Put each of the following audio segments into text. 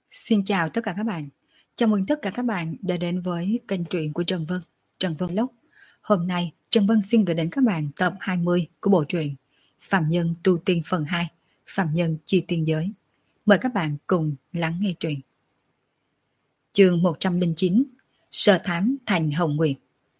Xin chào tất cả các bạn. Chào mừng tất cả các bạn đã đến với kênh truyện của Trần Vân, Trần Vân Lốc. Hôm nay, Trần Vân xin gửi đến các bạn tập 20 của bộ truyện Phạm Nhân Tu Tiên phần 2, Phạm Nhân Chi Tiên Giới. Mời các bạn cùng lắng nghe truyện. Chương 109, Sơ Thám Thành Hồng Nguyệt.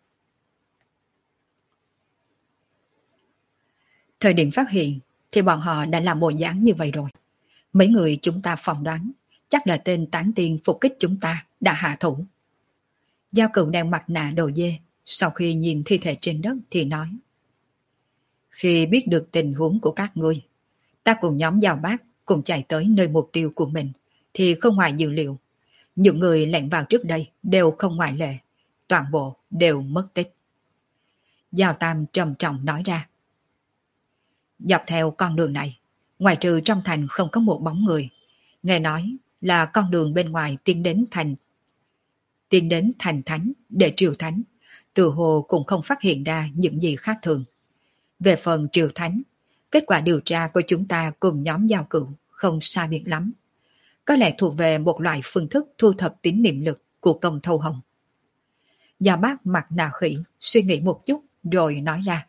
Thời điểm phát hiện thì bọn họ đã làm bộ dáng như vậy rồi. Mấy người chúng ta phỏng đoán chắc là tên tán tiên phục kích chúng ta đã hạ thủ. Giao Cửu đang mặt nạ đồ dê, sau khi nhìn thi thể trên đất thì nói: Khi biết được tình huống của các ngươi, ta cùng nhóm Giao Bác cùng chạy tới nơi mục tiêu của mình, thì không ngoài dự liệu. Những người lẻn vào trước đây đều không ngoại lệ, toàn bộ đều mất tích. Giao Tam trầm trọng nói ra: Dọc theo con đường này, ngoài trừ trong thành không có một bóng người. Nghe nói là con đường bên ngoài tiến đến thành thánh để triều thánh, từ hồ cũng không phát hiện ra những gì khác thường. Về phần triều thánh, kết quả điều tra của chúng ta cùng nhóm Giao Cửu không sai biệt lắm. Có lẽ thuộc về một loại phương thức thu thập tín niệm lực của công thâu hồng. Giao Bác mặt nạ khỉ suy nghĩ một chút rồi nói ra: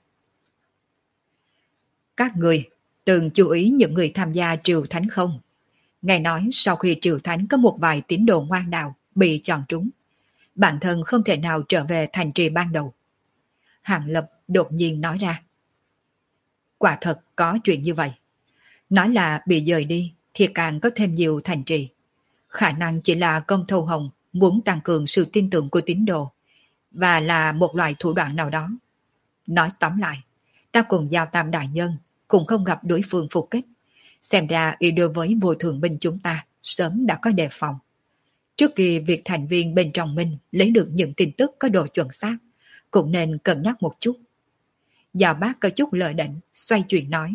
Các người từng chú ý những người tham gia triều thánh không? Nghe nói sau khi triều thánh có một vài tín đồ ngoan đạo bị chọn trúng, bản thân không thể nào trở về thành trì ban đầu. Hàng Lập đột nhiên nói ra: Quả thật có chuyện như vậy. Nói là bị dời đi thì càng có thêm nhiều thành trì. Khả năng chỉ là công thâu hồng muốn tăng cường sự tin tưởng của tín đồ, và là một loại thủ đoạn nào đó. Nói tóm lại, ta cùng Giao Tam đại nhân cũng không gặp đối phương phục kích. Xem ra y đối với vô thượng binh chúng ta sớm đã có đề phòng. Trước khi việc thành viên bên trong mình lấy được những tin tức có độ chuẩn xác, cũng nên cân nhắc một chút. Giao Bác có chút lờ đễnh, xoay chuyện nói: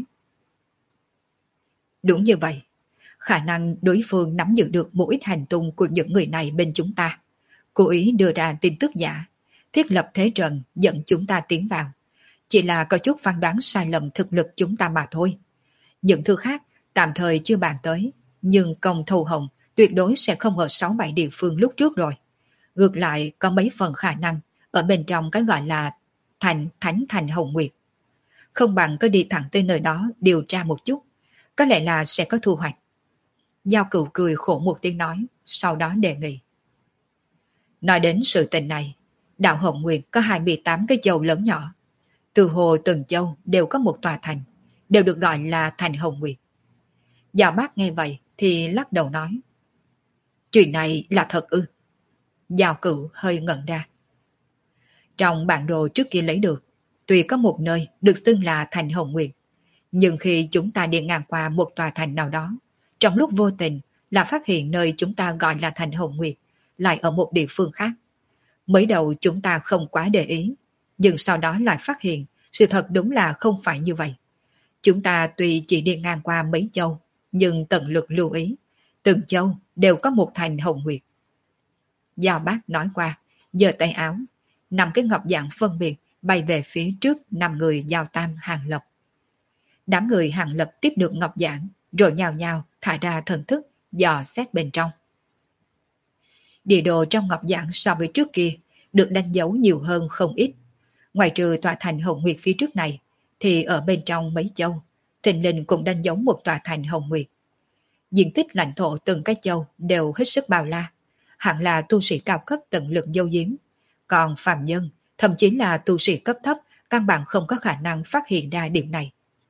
Đúng như vậy, khả năng đối phương nắm giữ được một ít hành tung của những người này bên chúng ta, cố ý đưa ra tin tức giả, thiết lập thế trận dẫn chúng ta tiến vào. Chỉ là có chút phán đoán sai lầm thực lực chúng ta mà thôi. Những thứ khác tạm thời chưa bàn tới, nhưng công thâu hồng tuyệt đối sẽ không ở 6-7 địa phương lúc trước rồi. Ngược lại có mấy phần khả năng ở bên trong cái gọi là Thánh Thành Hồng Nguyệt. Không bằng cứ đi thẳng tới nơi đó điều tra một chút, có lẽ là sẽ có thu hoạch. Giao Cửu cười khổ một tiếng nói, sau đó đề nghị: Nói đến sự tình này, đạo Hồng Nguyệt có 28 cái châu lớn nhỏ. Từ hồ từng châu đều có một tòa thành, đều được gọi là Thành Hồng Nguyệt. Giao Bác nghe vậy thì lắc đầu nói: Chuyện này là thật ư? Giao Cửu hơi ngẩn ra. Trong bản đồ trước kia lấy được, tuy có một nơi được xưng là Thành Hồng Nguyệt, nhưng khi chúng ta đi ngang qua một tòa thành nào đó, trong lúc vô tình là phát hiện nơi chúng ta gọi là Thành Hồng Nguyệt lại ở một địa phương khác. Mới đầu chúng ta không quá để ý, nhưng sau đó lại phát hiện sự thật đúng là không phải như vậy. Chúng ta tuy chỉ đi ngang qua mấy châu, nhưng tận lực lưu ý, từng châu đều có một thành Hồng Nguyệt. Giao Bác nói qua, giơ tay áo, 5 cái ngọc dạng phân biệt bay về phía trước 5 người Giao Tam Hàng Lập. Đám người Hàng Lập tiếp được ngọc dạng, rồi nhào nhào thả ra thần thức, dò xét bên trong. Địa đồ trong ngọc dạng so với trước kia được đánh dấu nhiều hơn không ít. Ngoài trừ tòa thành Hồng Nguyệt phía trước này, thì ở bên trong mấy châu, thình lình cũng đánh dấu một tòa thành Hồng Nguyệt. Diện tích lãnh thổ từng cái châu đều hết sức bao la, hẳn là tu sĩ cao cấp tận lực giấu giếm. Còn phàm nhân, thậm chí là tu sĩ cấp thấp, căn bản không có khả năng phát hiện ra điểm này.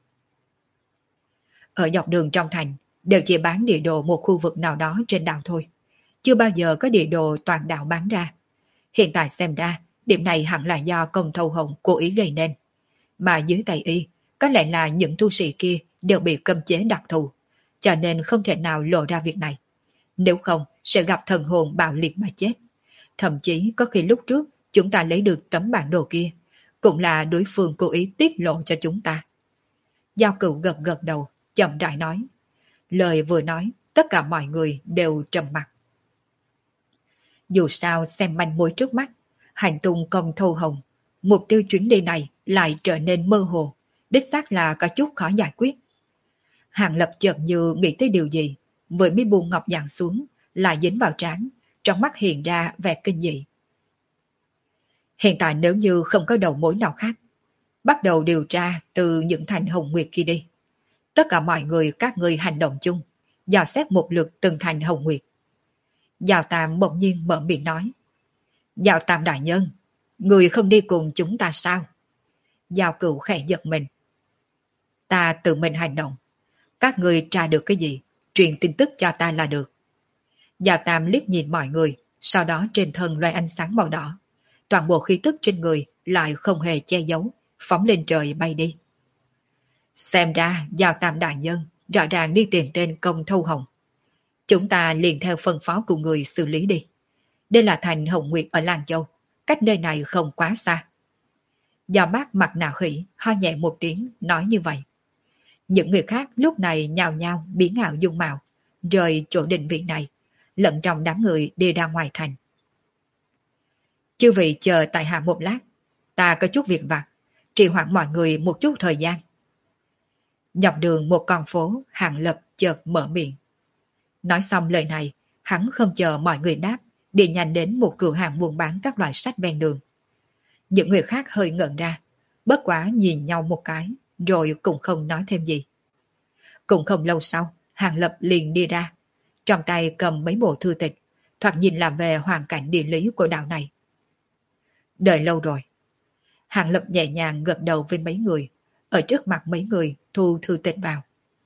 Ở dọc đường trong thành, đều chỉ bán địa đồ một khu vực nào đó trên đảo thôi. Chưa bao giờ có địa đồ toàn đảo bán ra. Hiện tại xem ra, điểm này hẳn là do công thâu hồng cố ý gây nên. Mà dưới tay y, có lẽ là những tu sĩ kia đều bị cấm chế đặc thù, cho nên không thể nào lộ ra việc này. Nếu không, sẽ gặp thần hồn bạo liệt mà chết. Thậm chí có khi lúc trước chúng ta lấy được tấm bản đồ kia, cũng là đối phương cố ý tiết lộ cho chúng ta. Giao Cửu gật gật đầu, chậm rãi nói. Lời vừa nói, tất cả mọi người đều trầm mặc. Dù sao xem manh mối trước mắt, hành tung công thâu hồng, mục tiêu chuyến đi này lại trở nên mơ hồ, đích xác là có chút khó giải quyết. Hàng Lập chợt như nghĩ tới điều gì, vừa mới buông ngọc dạng xuống, lại dính vào trán, trong mắt hiện ra vẻ kinh dị. Hiện tại nếu như không có đầu mối nào khác, bắt đầu điều tra từ những thành Hồng Nguyệt kia đi. Tất cả mọi người các ngươi hành động chung, dò xét một lượt từng thành Hồng Nguyệt. Giao Tam bỗng nhiên mở miệng nói. Giao Tam đại nhân, người không đi cùng chúng ta sao? Giao Cửu khẽ giật mình. Ta tự mình hành động. Các người tra được cái gì, truyền tin tức cho ta là được. Giao Tam liếc nhìn mọi người, sau đó trên thân loay ánh sáng màu đỏ. Toàn bộ khí tức trên người lại không hề che giấu, phóng lên trời bay đi. Xem ra Giao Tam đại nhân rõ ràng đi tìm tên Công Thâu Hồng. Chúng ta liền theo phân phó của người xử lý đi. Đây là thành Hồng Nguyệt ở Làng Châu, cách nơi này không quá xa. Giao Bác mặt nạ khỉ ho nhẹ một tiếng nói như vậy. Những người khác lúc này nhào nhào biến ảo dung mạo, rời chỗ định vị này, lẫn trong đám người đi ra ngoài thành. Chư vị chờ tại hạ một lát, ta có chút việc vặt, trì hoãn mọi người một chút thời gian. Dọc đường một con phố, Hàng Lập chợt mở miệng. Nói xong lời này, hắn không chờ mọi người đáp, đi nhanh đến một cửa hàng buôn bán các loại sách ven đường. Những người khác hơi ngẩn ra, bất quá nhìn nhau một cái, rồi cũng không nói thêm gì. Cũng không lâu sau, Hàng Lập liền đi ra, trong tay cầm mấy bộ thư tịch, thoạt nhìn làm về hoàn cảnh địa lý của đảo này. Đợi lâu rồi. Hàng Lập nhẹ nhàng gật đầu với mấy người, ở trước mặt mấy người thu thư tịch vào.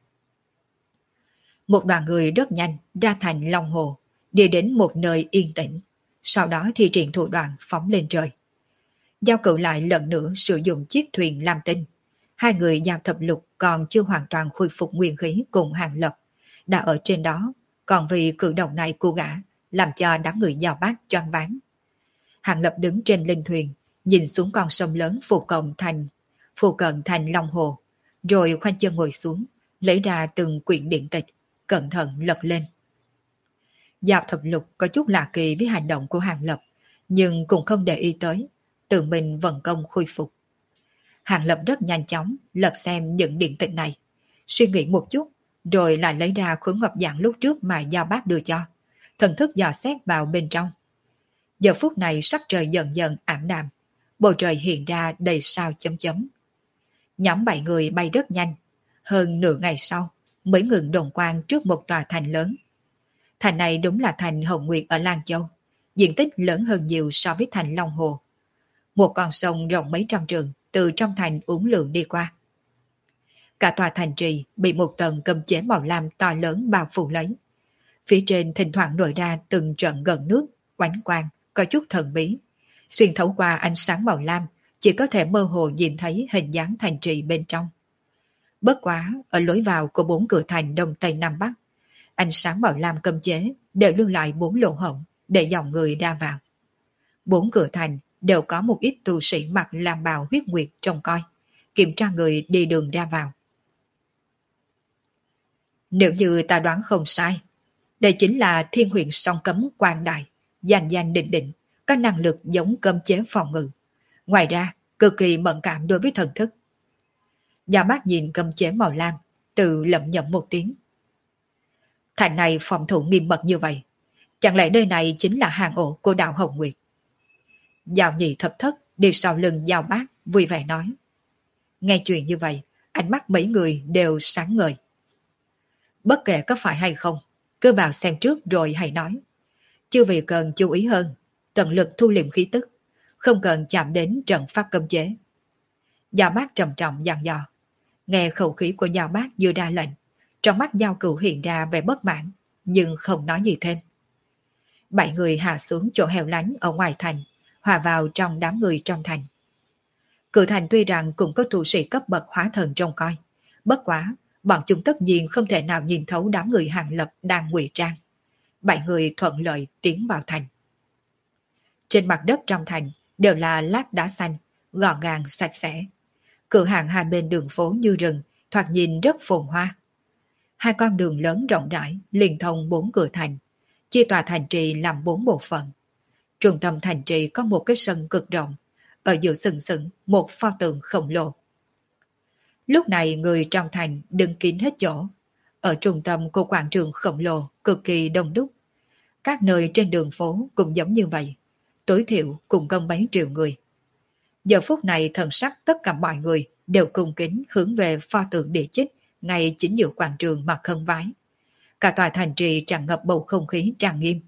Một đoàn người rất nhanh ra thành Long Hồ, đi đến một nơi yên tĩnh, sau đó thi triển thủ đoạn phóng lên trời. Giao Cửu lại lần nữa sử dụng chiếc thuyền làm tinh. Hai người Giao Thập Lục còn chưa hoàn toàn khôi phục nguyên khí cùng Hàng Lập, đã ở trên đó, còn vì cử động này của gã làm cho đám người Giao Bác choáng váng. Hàng Lập đứng trên linh thuyền, nhìn xuống con sông lớn phù cận thành Long Hồ, rồi khoanh chân ngồi xuống, lấy ra từng quyển điện tịch, cẩn thận lật lên. Giao Thập Lục có chút lạ kỳ với hành động của Hàng Lập, nhưng cũng không để ý tới, tự mình vận công khôi phục. Hàng Lập rất nhanh chóng lật xem những điện tịch này, suy nghĩ một chút, rồi lại lấy ra khối ngọc dạng lúc trước mà Giao Bác đưa cho, thần thức dò xét vào bên trong. Giờ phút này sắc trời dần dần ảm đạm, bầu trời hiện ra đầy sao chấm chấm. Nhóm 7 người bay rất nhanh, hơn nửa ngày sau mới ngừng đồng quang trước một tòa thành lớn. Thành này đúng là thành Hồng Nguyệt ở Lan Châu, diện tích lớn hơn nhiều so với thành Long Hồ. Một con sông rộng mấy trăm trượng từ trong thành uốn lượn đi qua. Cả tòa thành trì bị một tầng cấm chế màu lam to lớn bao phủ lấy. Phía trên thỉnh thoảng nổi ra từng trận gần nước, oánh quang, có chút thần bí. Xuyên thấu qua ánh sáng màu lam, chỉ có thể mơ hồ nhìn thấy hình dáng thành trì bên trong. Bất quá, ở lối vào của 4 cửa thành Đông Tây Nam Bắc, ánh sáng màu lam cấm chế đều lưu lại 4 lỗ hổng để dòng người ra vào. 4 cửa thành đều có một ít tu sĩ mặc lam bào huyết nguyệt trông coi, kiểm tra người đi đường ra vào. Nếu như ta đoán không sai, đây chính là Thiên Huyền Song Cấm Quang Đại, danh danh định định, có năng lực giống cấm chế phòng ngự. Ngoài ra, cực kỳ mẫn cảm đối với thần thức. Gia Bác nhìn cấm chế màu lam, tự lẩm nhẩm một tiếng. Thành này phòng thủ nghiêm mật như vậy, chẳng lẽ nơi này chính là hang ổ của đạo Hồng Nguyệt? Giao Nhị Thập Thất đi sau lưng Giao Bác vui vẻ nói. Nghe chuyện như vậy, ánh mắt mấy người đều sáng ngời. Bất kể có phải hay không, cứ vào xem trước rồi hãy nói. Chưa vì cần chú ý hơn, tận lực thu liệm khí tức, không cần chạm đến trận pháp cấm chế. Giao Bác trầm trọng dặn dò. Nghe khẩu khí của Giao Bác vừa ra lệnh, trong mắt Giao Cửu hiện ra vẻ bất mãn, nhưng không nói gì thêm. 7 người hạ xuống chỗ hẻo lánh ở ngoài thành, hòa vào trong đám người trong thành. Cửa thành tuy rằng cũng có tu sĩ cấp bậc hóa thần trông coi, bất quá, bọn chúng tất nhiên không thể nào nhìn thấu đám người Hàng Lập đang ngụy trang. 7 người thuận lợi tiến vào thành. Trên mặt đất trong thành đều là lát đá xanh, gọn gàng sạch sẽ. Cửa hàng hai bên đường phố như rừng, thoạt nhìn rất phồn hoa. 2 con đường lớn rộng rãi liên thông 4 cửa thành, chia tòa thành trì làm 4 bộ phận. Trung tâm thành trì có một cái sân cực rộng, ở giữa sừng sững một pho tượng khổng lồ. Lúc này người trong thành đứng kín hết chỗ. Ở trung tâm của quảng trường khổng lồ cực kỳ đông đúc. Các nơi trên đường phố cũng giống như vậy, tối thiểu cũng có mấy triệu người. Giờ phút này thần sắc tất cả mọi người đều cung kính hướng về pho tượng địa chích ngay chính giữa quảng trường mà khấn vái. Cả tòa thành trì tràn ngập bầu không khí trang nghiêm.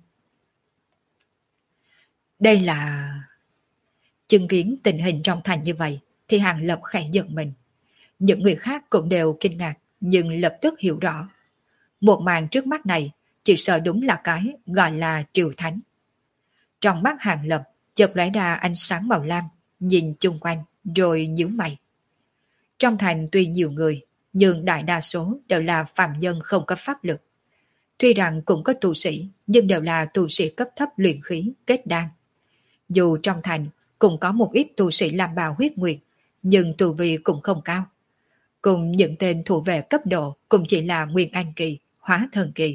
Đây là... Chứng kiến tình hình trong thành như vậy thì Hàng Lập khẽ giật mình. Những người khác cũng đều kinh ngạc nhưng lập tức hiểu rõ. Một màn trước mắt này chỉ sợ đúng là cái gọi là triều thánh. Trong mắt Hàng Lập chợt lóe ra ánh sáng màu lam, nhìn chung quanh rồi nhíu mày. Trong thành tuy nhiều người nhưng đại đa số đều là phàm nhân không có pháp lực. Tuy rằng cũng có tu sĩ nhưng đều là tu sĩ cấp thấp luyện khí, kết đan. Dù trong thành cũng có một ít tu sĩ làm bào huyết nguyệt nhưng tu vi cũng không cao. Cùng những tên thủ vệ cấp độ cũng chỉ là Nguyên Anh Kỳ, Hóa Thần Kỳ.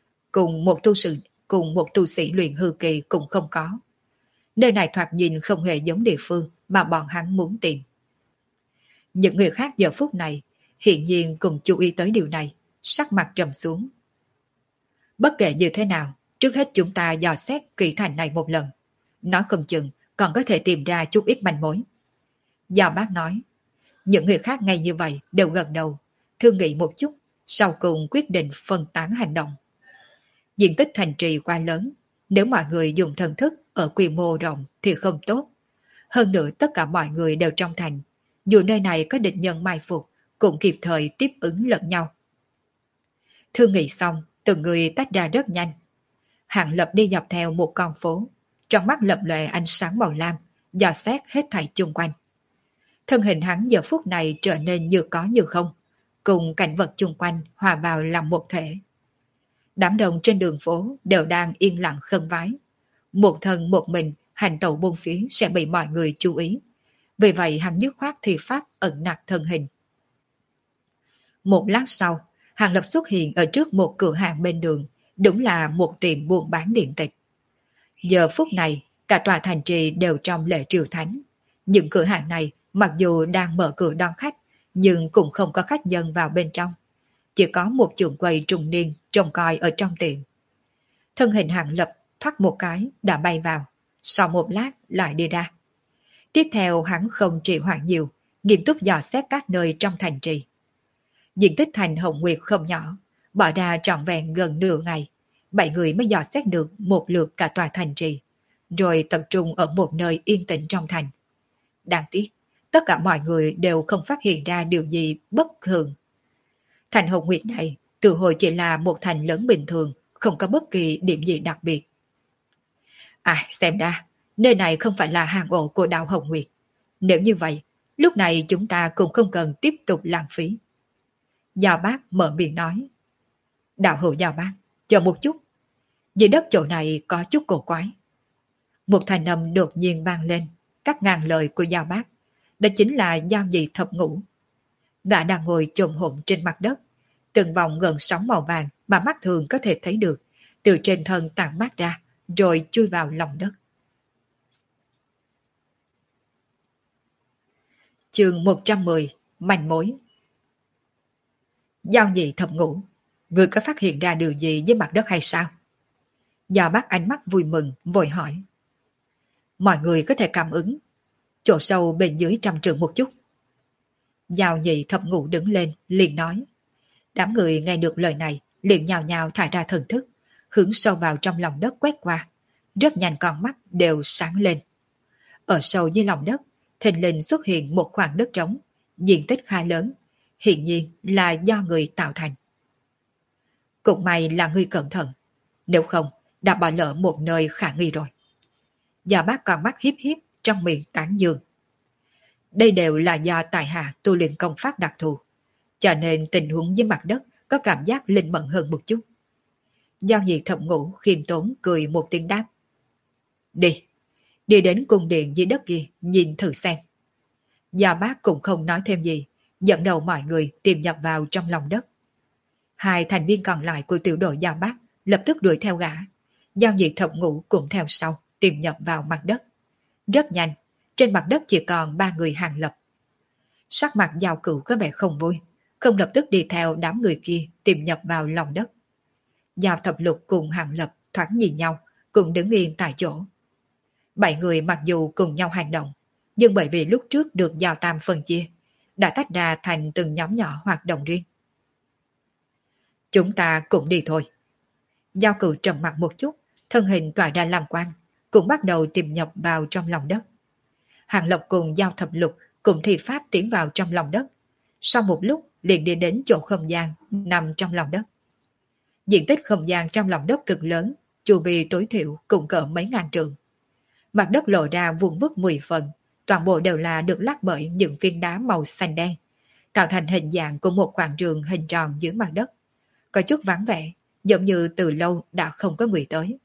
Cùng một tu sĩ luyện hư kỳ cũng không có. Nơi này thoạt nhìn không hề giống địa phương mà bọn hắn muốn tìm. Những người khác giờ phút này hiện nhiên cùng chú ý tới điều này, sắc mặt trầm xuống. Bất kể như thế nào, trước hết chúng ta dò xét kỹ thành này một lần. Nói không chừng còn có thể tìm ra chút ít manh mối. Giao Bác nói. Những người khác ngay như vậy đều gật đầu, thương nghị một chút, sau cùng quyết định phân tán hành động. Diện tích thành trì quá lớn, nếu mọi người dùng thần thức ở quy mô rộng thì không tốt. Hơn nữa tất cả mọi người đều trong thành, dù nơi này có địch nhân mai phục, cũng kịp thời tiếp ứng lẫn nhau. Thương nghị xong, từng người tách ra rất nhanh. Hạng Lập đi dọc theo một con phố, trong mắt lập lòe ánh sáng màu lam, dò xét hết thảy chung quanh. Thân hình hắn giờ phút này trở nên như có như không, cùng cảnh vật chung quanh hòa vào làm một thể. Đám đông trên đường phố đều đang yên lặng khấn vái. Một thân một mình hành tẩu buôn phía sẽ bị mọi người chú ý. Vì vậy hắn dứt khoát thì pháp ẩn nặc thân hình. Một lát sau, Hàng Lập xuất hiện ở trước một cửa hàng bên đường, đúng là một tiệm buôn bán điện tịch. Giờ phút này, cả tòa thành trì đều trong lễ triều thánh. Những cửa hàng này mặc dù đang mở cửa đón khách, nhưng cũng không có khách dân vào bên trong. Chỉ có một trưởng quầy trung niên trông coi ở trong tiệm. Thân hình Hàng Lập thoát một cái đã bay vào, sau một lát lại đi ra. Tiếp theo hắn không trì hoãn nhiều, nghiêm túc dò xét các nơi trong thành trì. Diện tích thành Hồng Nguyệt không nhỏ, bỏ ra trọn vẹn gần nửa ngày, 7 người mới dò xét được một lượt cả tòa thành trì, rồi tập trung ở một nơi yên tĩnh trong thành. Đáng tiếc, tất cả mọi người đều không phát hiện ra điều gì bất thường. Thành Hồng Nguyệt này từ hồi chỉ là một thành lớn bình thường, không có bất kỳ điểm gì đặc biệt. Xem ra, nơi này không phải là hang ổ của đạo Hồng Nguyệt. Nếu như vậy, lúc này chúng ta cũng không cần tiếp tục lãng phí. Giao Bác mở miệng nói. Đạo hữu Giao Bác, chờ một chút. Dưới đất chỗ này có chút cổ quái. Một thanh âm đột nhiên vang lên, cắt ngang lời của Giao Bác. Đó chính là Giao Nhị Thập Ngũ. Gã đang ngồi chồm hổm trên mặt đất, từng vòng gần sóng màu vàng mà mắt thường có thể thấy được, từ trên thân tản mát ra, rồi chui vào lòng đất. Chương 110, manh mối. Giao Nhị Thập Ngũ, ngươi có phát hiện ra điều gì với mặt đất hay sao? Giao Bác ánh mắt vui mừng, vội hỏi. Mọi người có thể cảm ứng, chỗ sâu bên dưới 100 trượng một chút. Giao Nhị Thập Ngũ đứng lên, liền nói. Đám người nghe được lời này, liền nhào nhào thải ra thần thức, hướng sâu vào trong lòng đất quét qua. Rất nhanh con mắt đều sáng lên. Ở sâu dưới lòng đất, thình lình xuất hiện một khoảng đất trống, diện tích khá lớn, hiển nhiên là do người tạo thành. Cũng may là ngươi cẩn thận, nếu không đã bỏ lỡ một nơi khả nghi rồi. Giao Bác con mắt hiếp hiếp, trong miệng tán dương. Đây đều là do tại hạ tu luyện công pháp đặc thù, cho nên tình huống với mặt đất có cảm giác linh mẫn hơn một chút. Giao Nhị Thập Ngũ khiêm tốn cười một tiếng đáp. Đi đến cung điện dưới đất kia, nhìn thử xem. Giao Bác cũng không nói thêm gì, dẫn đầu mọi người tìm nhập vào trong lòng đất. Hai thành viên còn lại của tiểu đội Giao Bác lập tức đuổi theo gã. Giao Nhị Thập Ngũ cũng theo sau, tìm nhập vào mặt đất. Rất nhanh, trên mặt đất chỉ còn 3 người Hàng Lập. Sắc mặt Giao Cửu có vẻ không vui, không lập tức đi theo đám người kia tìm nhập vào lòng đất. Giao Thập Lục cùng Hàng Lập thoáng nhìn nhau, cùng đứng yên tại chỗ. 7 người mặc dù cùng nhau hành động, nhưng bởi vì lúc trước được giao tam phân chia, đã tách ra thành từng nhóm nhỏ hoạt động riêng. Chúng ta cũng đi thôi. Giao Cửu trầm mặt một chút, thân hình tỏa ra làm quang, cũng bắt đầu tìm nhập vào trong lòng đất. Hàng Lập cùng Giao Thập Lục cùng thi pháp tiến vào trong lòng đất. Sau một lúc liền đi đến chỗ không gian nằm trong lòng đất. Diện tích không gian trong lòng đất cực lớn, chu vi tối thiểu cũng cỡ mấy ngàn trượng. Mặt đất lộ ra vuông vức 10 phần, toàn bộ đều là được lát bởi những viên đá màu xanh đen, tạo thành hình dạng của một quảng trường hình tròn dưới mặt đất. Có chút vắng vẻ, giống như từ lâu đã không có người tới.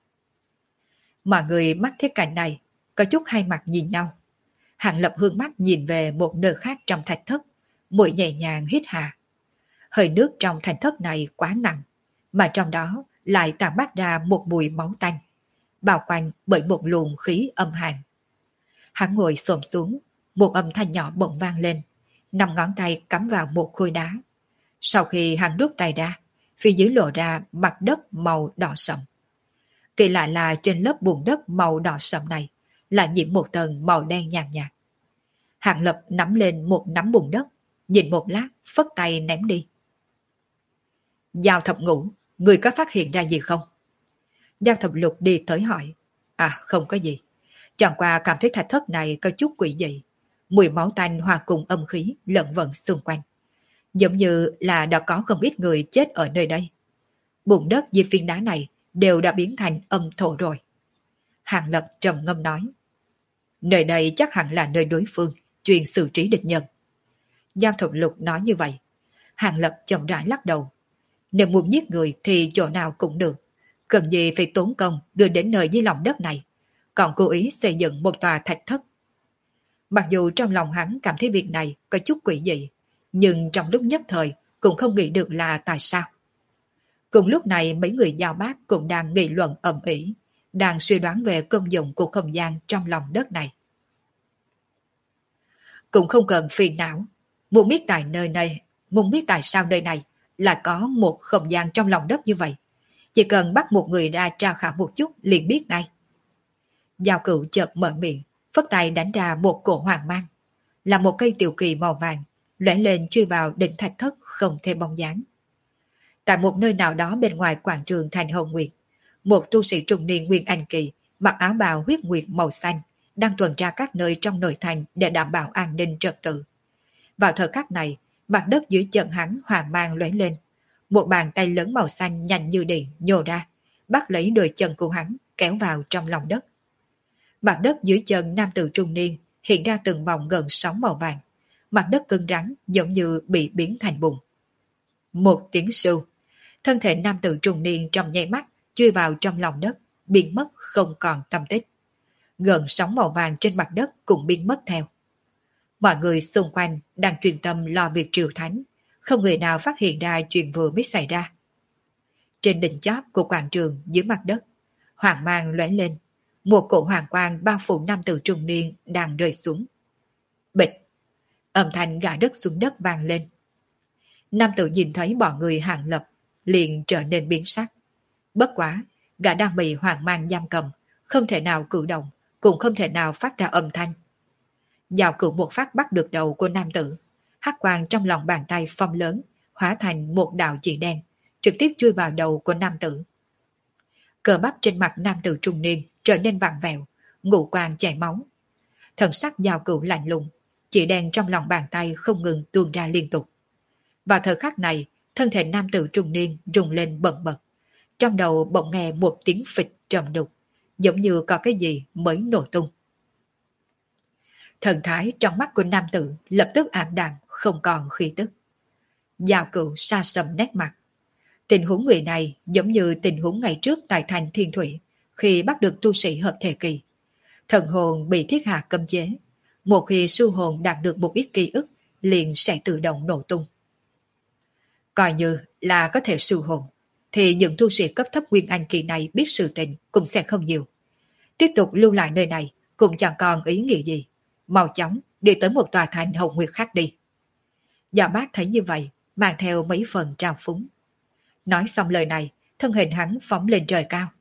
Mọi người mắt thấy cảnh này, có chút hai mặt nhìn nhau. Hàng Lập hướng mắt nhìn về một nơi khác trong thạch thất, mũi nhẹ nhàng hít hà. Hơi nước trong thạch thất này quá nặng, mà trong đó lại tản mát ra một mùi máu tanh, bao quanh bởi một luồng khí âm hàn. Hắn ngồi xổm xuống, một âm thanh nhỏ bỗng vang lên, 5 ngón tay cắm vào một khối đá. Sau khi hắn rút tay ra, phía dưới lộ ra mặt đất màu đỏ sậm. Kỳ lạ là trên lớp bùn đất màu đỏ sậm này lại nhiễm một tầng màu đen nhàn nhạt. Hàng Lập nắm lên một nắm bùn đất, nhìn một lát, phất tay ném đi. Giao Thập Ngũ, người có phát hiện ra gì không? Giao Thập Lục đi tới hỏi. À, không có gì. Chẳng qua cảm thấy thạch thất này có chút quỷ dị. Mùi máu tanh hòa cùng âm khí lẫn vẩn xung quanh. Giống như là đã có không ít người chết ở nơi đây. Bùn đất với phiến đá này đều đã biến thành âm thổ rồi. Hàng Lập trầm ngâm nói. Nơi đây chắc hẳn là nơi đối phương chuyên xử trí địch nhân. Giao Thập Lục nói như vậy. Hàng Lập chậm rãi lắc đầu. Nếu muốn giết người thì chỗ nào cũng được. Cần gì phải tốn công đưa đến nơi dưới lòng đất này. Còn cố ý xây dựng một tòa thạch thất. Mặc dù trong lòng hắn cảm thấy việc này có chút quỷ dị, nhưng trong lúc nhất thời cũng không nghĩ được là tại sao. Cùng lúc này mấy người Giao Bác cũng đang nghị luận ầm ĩ, đang suy đoán về công dụng của không gian trong lòng đất này. Cũng không cần phiền não, muốn biết tại sao nơi này là có một không gian trong lòng đất như vậy. Chỉ cần bắt một người ra tra khảo một chút liền biết ngay. Giao Cửu chợt mở miệng, phất tay đánh ra một cổ hoàng mang. Là một cây tiểu kỳ màu vàng, lóe lên chui vào đỉnh thạch thất không thêm bóng dáng. Tại một nơi nào đó bên ngoài quảng trường Thành Hồng Nguyệt, một tu sĩ trung niên Nguyên Anh Kỳ mặc áo bào huyết nguyệt màu xanh đang tuần tra các nơi trong nội thành để đảm bảo an ninh trật tự. Vào thời khắc này, mặt đất dưới chân hắn hoàng mang lóe lên. Một bàn tay lớn màu xanh nhanh như điện nhô ra, bắt lấy đôi chân của hắn kéo vào trong lòng đất. Mặt đất dưới chân nam tử trung niên hiện ra từng vòng gần sóng màu vàng. Mặt đất cứng rắn giống như bị biến thành bùn. Một tiếng sưu, thân thể nam tử trung niên trong nháy mắt chui vào trong lòng đất, biến mất không còn tăm tích. Gần sóng màu vàng trên mặt đất cũng biến mất theo. Mọi người xung quanh đang chuyên tâm lo việc triều thánh, không người nào phát hiện ra chuyện vừa mới xảy ra. Trên đỉnh chóp của quảng trường dưới mặt đất, hoàng mang lóe lên, một cổ hoàng quang bao phủ nam tử trung niên đang rơi xuống. Bịch, âm thanh gã đất xuống đất vang lên. Nam tử nhìn thấy bọn người Hàng Lập liền trở nên biến sắc. Bất quá, gã đang bị hoàng mang giam cầm, không thể nào cử động, cũng không thể nào phát ra âm thanh. Giao Cửu một phát bắt được đầu của nam tử, hắc quang trong lòng bàn tay phong lớn, hóa thành một đạo chỉ đen, trực tiếp chui vào đầu của nam tử. Cơ bắp trên mặt nam tử trung niên trở nên vặn vẹo, ngũ quan chảy máu. Thần sắc Giao Cửu lạnh lùng, chỉ đen trong lòng bàn tay không ngừng tuôn ra liên tục. Vào thời khắc này, thân thể nam tử trung niên rung lên bần bật. Trong đầu bỗng nghe một tiếng phịch trầm đục, giống như có cái gì mới nổ tung. Thần thái trong mắt của nam tử lập tức ảm đạm, không còn khí tức. Giao Cửu sa sầm nét mặt. Tình huống người này giống như tình huống ngày trước tại thành Thiên Thủy, khi bắt được tu sĩ hợp thể kỳ. Thần hồn bị thiết hạ cấm chế. Một khi sư hồn đạt được một ít ký ức, liền sẽ tự động nổ tung. Coi như là có thể sư hồn, thì những tu sĩ cấp thấp Nguyên Anh kỳ này biết sự tình cũng sẽ không nhiều. Tiếp tục lưu lại nơi này cũng chẳng còn ý nghĩa gì. Mau chóng đi tới một tòa thành Hồng Nguyệt khác đi. Dạ Bác thấy như vậy, mang theo mấy phần trào phúng. Nói xong lời này, thân hình hắn phóng lên trời cao,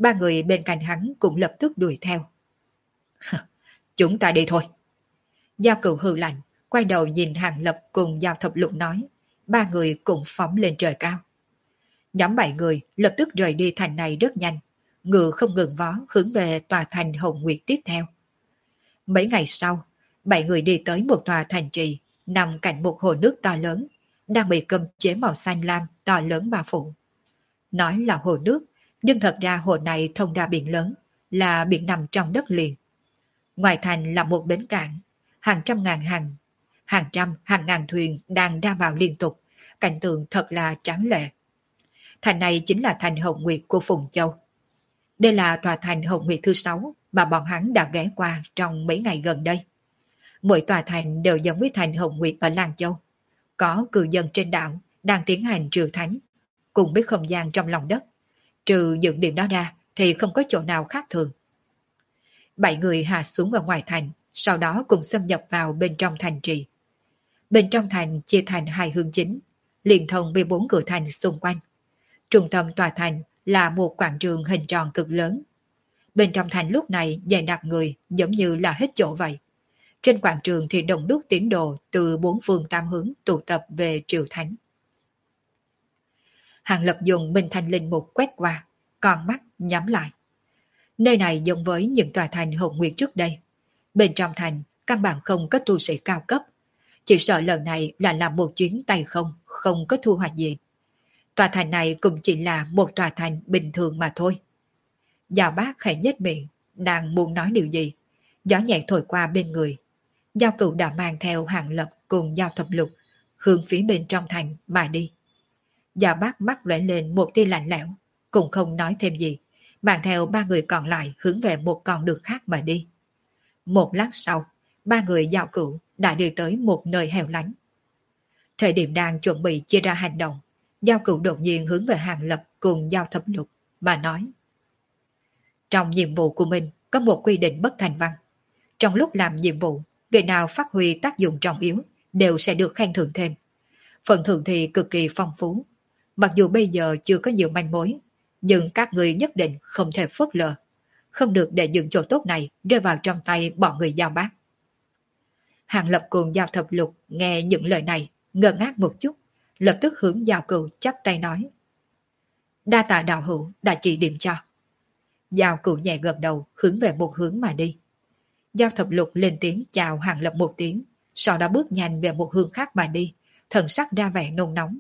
Ba người bên cạnh hắn cũng lập tức đuổi theo. Chúng ta đi thôi. Giao Cửu hừ lạnh, quay đầu nhìn Hàng Lập cùng Giao Thập Lục nói. Ba người cũng phóng lên trời cao. Nhóm 7 người lập tức rời đi thành này rất nhanh, ngựa không ngừng vó hướng về tòa thành Hồng Nguyệt tiếp theo. Mấy ngày sau, 7 người đi tới một tòa thành trì nằm cạnh một hồ nước to lớn, đang bị cấm chế màu xanh lam to lớn bao phủ. Nói là hồ nước, nhưng thật ra hồ này thông ra biển lớn, là biển nằm trong đất liền. Ngoài thành là một bến cảng, hàng trăm hàng ngàn thuyền đang ra vào liên tục, cảnh tượng thật là tráng lệ. Thành này chính là thành Hồng Nguyệt của Phùng Châu. Đây là tòa thành Hồng Nguyệt thứ 6 mà bọn hắn đã ghé qua trong mấy ngày gần đây. Mỗi tòa thành đều giống với thành Hồng Nguyệt ở Lan Châu. Có cư dân trên đảo đang tiến hành trừ thánh, cùng với không gian trong lòng đất. Trừ những điểm đó ra thì không có chỗ nào khác thường. 7 người hạ xuống ở ngoài thành, sau đó cùng xâm nhập vào bên trong thành trì. Bên trong thành chia thành 2 hướng chính, liên thông 14 cửa thành xung quanh. Trung tâm tòa thành là một quảng trường hình tròn cực lớn. Bên trong thành lúc này dày đặc người giống như là hết chỗ vậy. Trên quảng trường thì đông đúc tín đồ từ 4 phương tám hướng tụ tập về triều thánh. Hàng Lập dùng Minh Thanh Linh Mục quét qua, con mắt nhắm lại. Nơi này giống với những tòa thành Hồng Nguyệt trước đây. Bên trong thành, căn bản không có tu sĩ cao cấp. Chỉ sợ lần này là làm một chuyến tay không, không có thu hoạch gì. Tòa thành này cũng chỉ là một tòa thành bình thường mà thôi. Giao Bác khẽ nhếch miệng, đang muốn nói điều gì. Gió nhẹ thổi qua bên người. Giao Cửu đã mang theo Hàng Lập cùng Giao Thập Lục, hướng phía bên trong thành mà đi. Giao Bác mắt lóe lên một tia lạnh lẽo, cũng không nói thêm gì, mang theo 3 người còn lại hướng về một con đường khác mà đi. Một lát sau, 3 người Giao Cửu đã đi tới một nơi hẻo lánh. Thời điểm đang chuẩn bị chia ra hành động, Giao Cửu đột nhiên hướng về Hàng Lập cùng Giao Thập Lục mà nói. Trong nhiệm vụ của mình có một quy định bất thành văn. Trong lúc làm nhiệm vụ, người nào phát huy tác dụng trọng yếu đều sẽ được khen thưởng thêm. Phần thưởng thì cực kỳ phong phú. Mặc dù bây giờ chưa có nhiều manh mối, nhưng các người nhất định không thể phớt lờ. Không được để những chỗ tốt này rơi vào trong tay bọn người Giao Bác. Hàng Lập cùng Giao Thập Lục nghe những lời này, ngơ ngác một chút, lập tức hướng Giao Cửu chắp tay nói. Đa tạ đạo hữu đã chỉ điểm cho. Giao Cửu nhẹ gật đầu hướng về một hướng mà đi. Giao Thập Lục lên tiếng chào Hàng Lập một tiếng, sau đó bước nhanh về một hướng khác mà đi, thần sắc ra vẻ nôn nóng.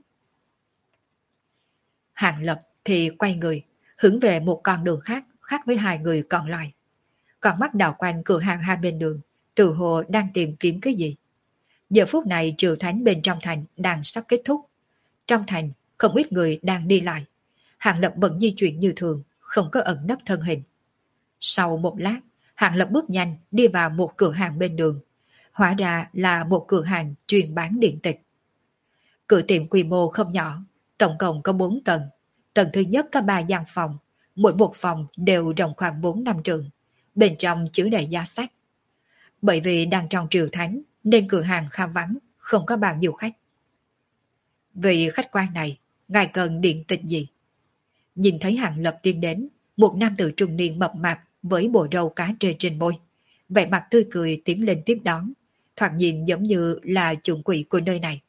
Hàng Lập thì quay người, hướng về một con đường khác, khác với 2 người còn lại. Còn mắt đảo quanh cửa hàng hai bên đường, tự hồ đang tìm kiếm cái gì. Giờ phút này triều thánh bên trong thành đang sắp kết thúc. Trong thành, không ít người đang đi lại. Hàng Lập vẫn di chuyển như thường, không có ẩn nấp thân hình. Sau một lát, Hàng Lập bước nhanh đi vào một cửa hàng bên đường. Hóa ra là một cửa hàng chuyên bán điện tịch. Cửa tiệm quy mô không nhỏ, tổng cộng có 4 tầng. Tầng thứ nhất có 3 gian phòng, mỗi một phòng đều rộng khoảng 4-5 trượng. Bên trong chứa đầy giá sách. Bởi vì đang trong triều thánh nên cửa hàng khá vắng, không có bao nhiêu khách. Vị khách quan này, ngài cần điện tịch gì? Nhìn thấy Hàng Lập tiến đến, một nam tử trung niên mập mạp với bộ râu cá trê trên môi. Vẻ mặt tươi cười tiến lên tiếp đón, thoạt nhìn giống như là chủ quỹ của nơi này.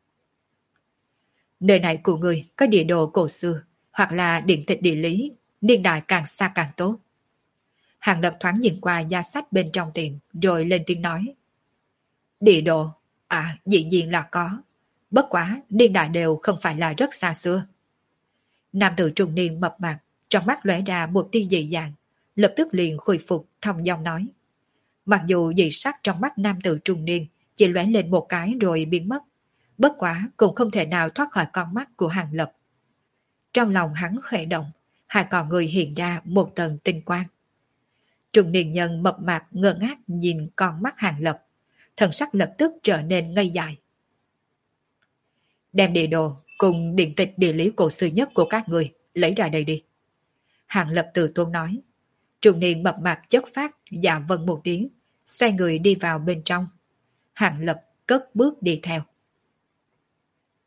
Nơi này của người có địa đồ cổ xưa, hoặc là điện tịch địa lý, niên đại càng xa càng tốt. Hàng Lập thoáng nhìn qua giá sách bên trong tiệm, rồi lên tiếng nói. Địa đồ? À, dĩ nhiên là có. Bất quá, niên đại đều không phải là rất xa xưa. Nam tử trung niên mập mạp, trong mắt lóe ra một tia dị dạng, lập tức liền khôi phục thong dong nói. Mặc dù dị sắc trong mắt nam tử trung niên chỉ lóe lên một cái rồi biến mất, bất quá cũng không thể nào thoát khỏi con mắt của Hàng Lập. Trong lòng hắn khẽ động, hai con người hiện ra một tầng tinh quang. Trung niên nhân mập mạp ngơ ngác nhìn con mắt Hàng Lập, thần sắc lập tức trở nên ngây dại. Đem địa đồ cùng điện tịch địa lý cổ xưa nhất của các người lấy ra đây đi. Hàng Lập từ tốn nói. Trung niên mập mạp chất phát dạ vâng một tiếng, xoay người đi vào bên trong. Hàng Lập cất bước đi theo.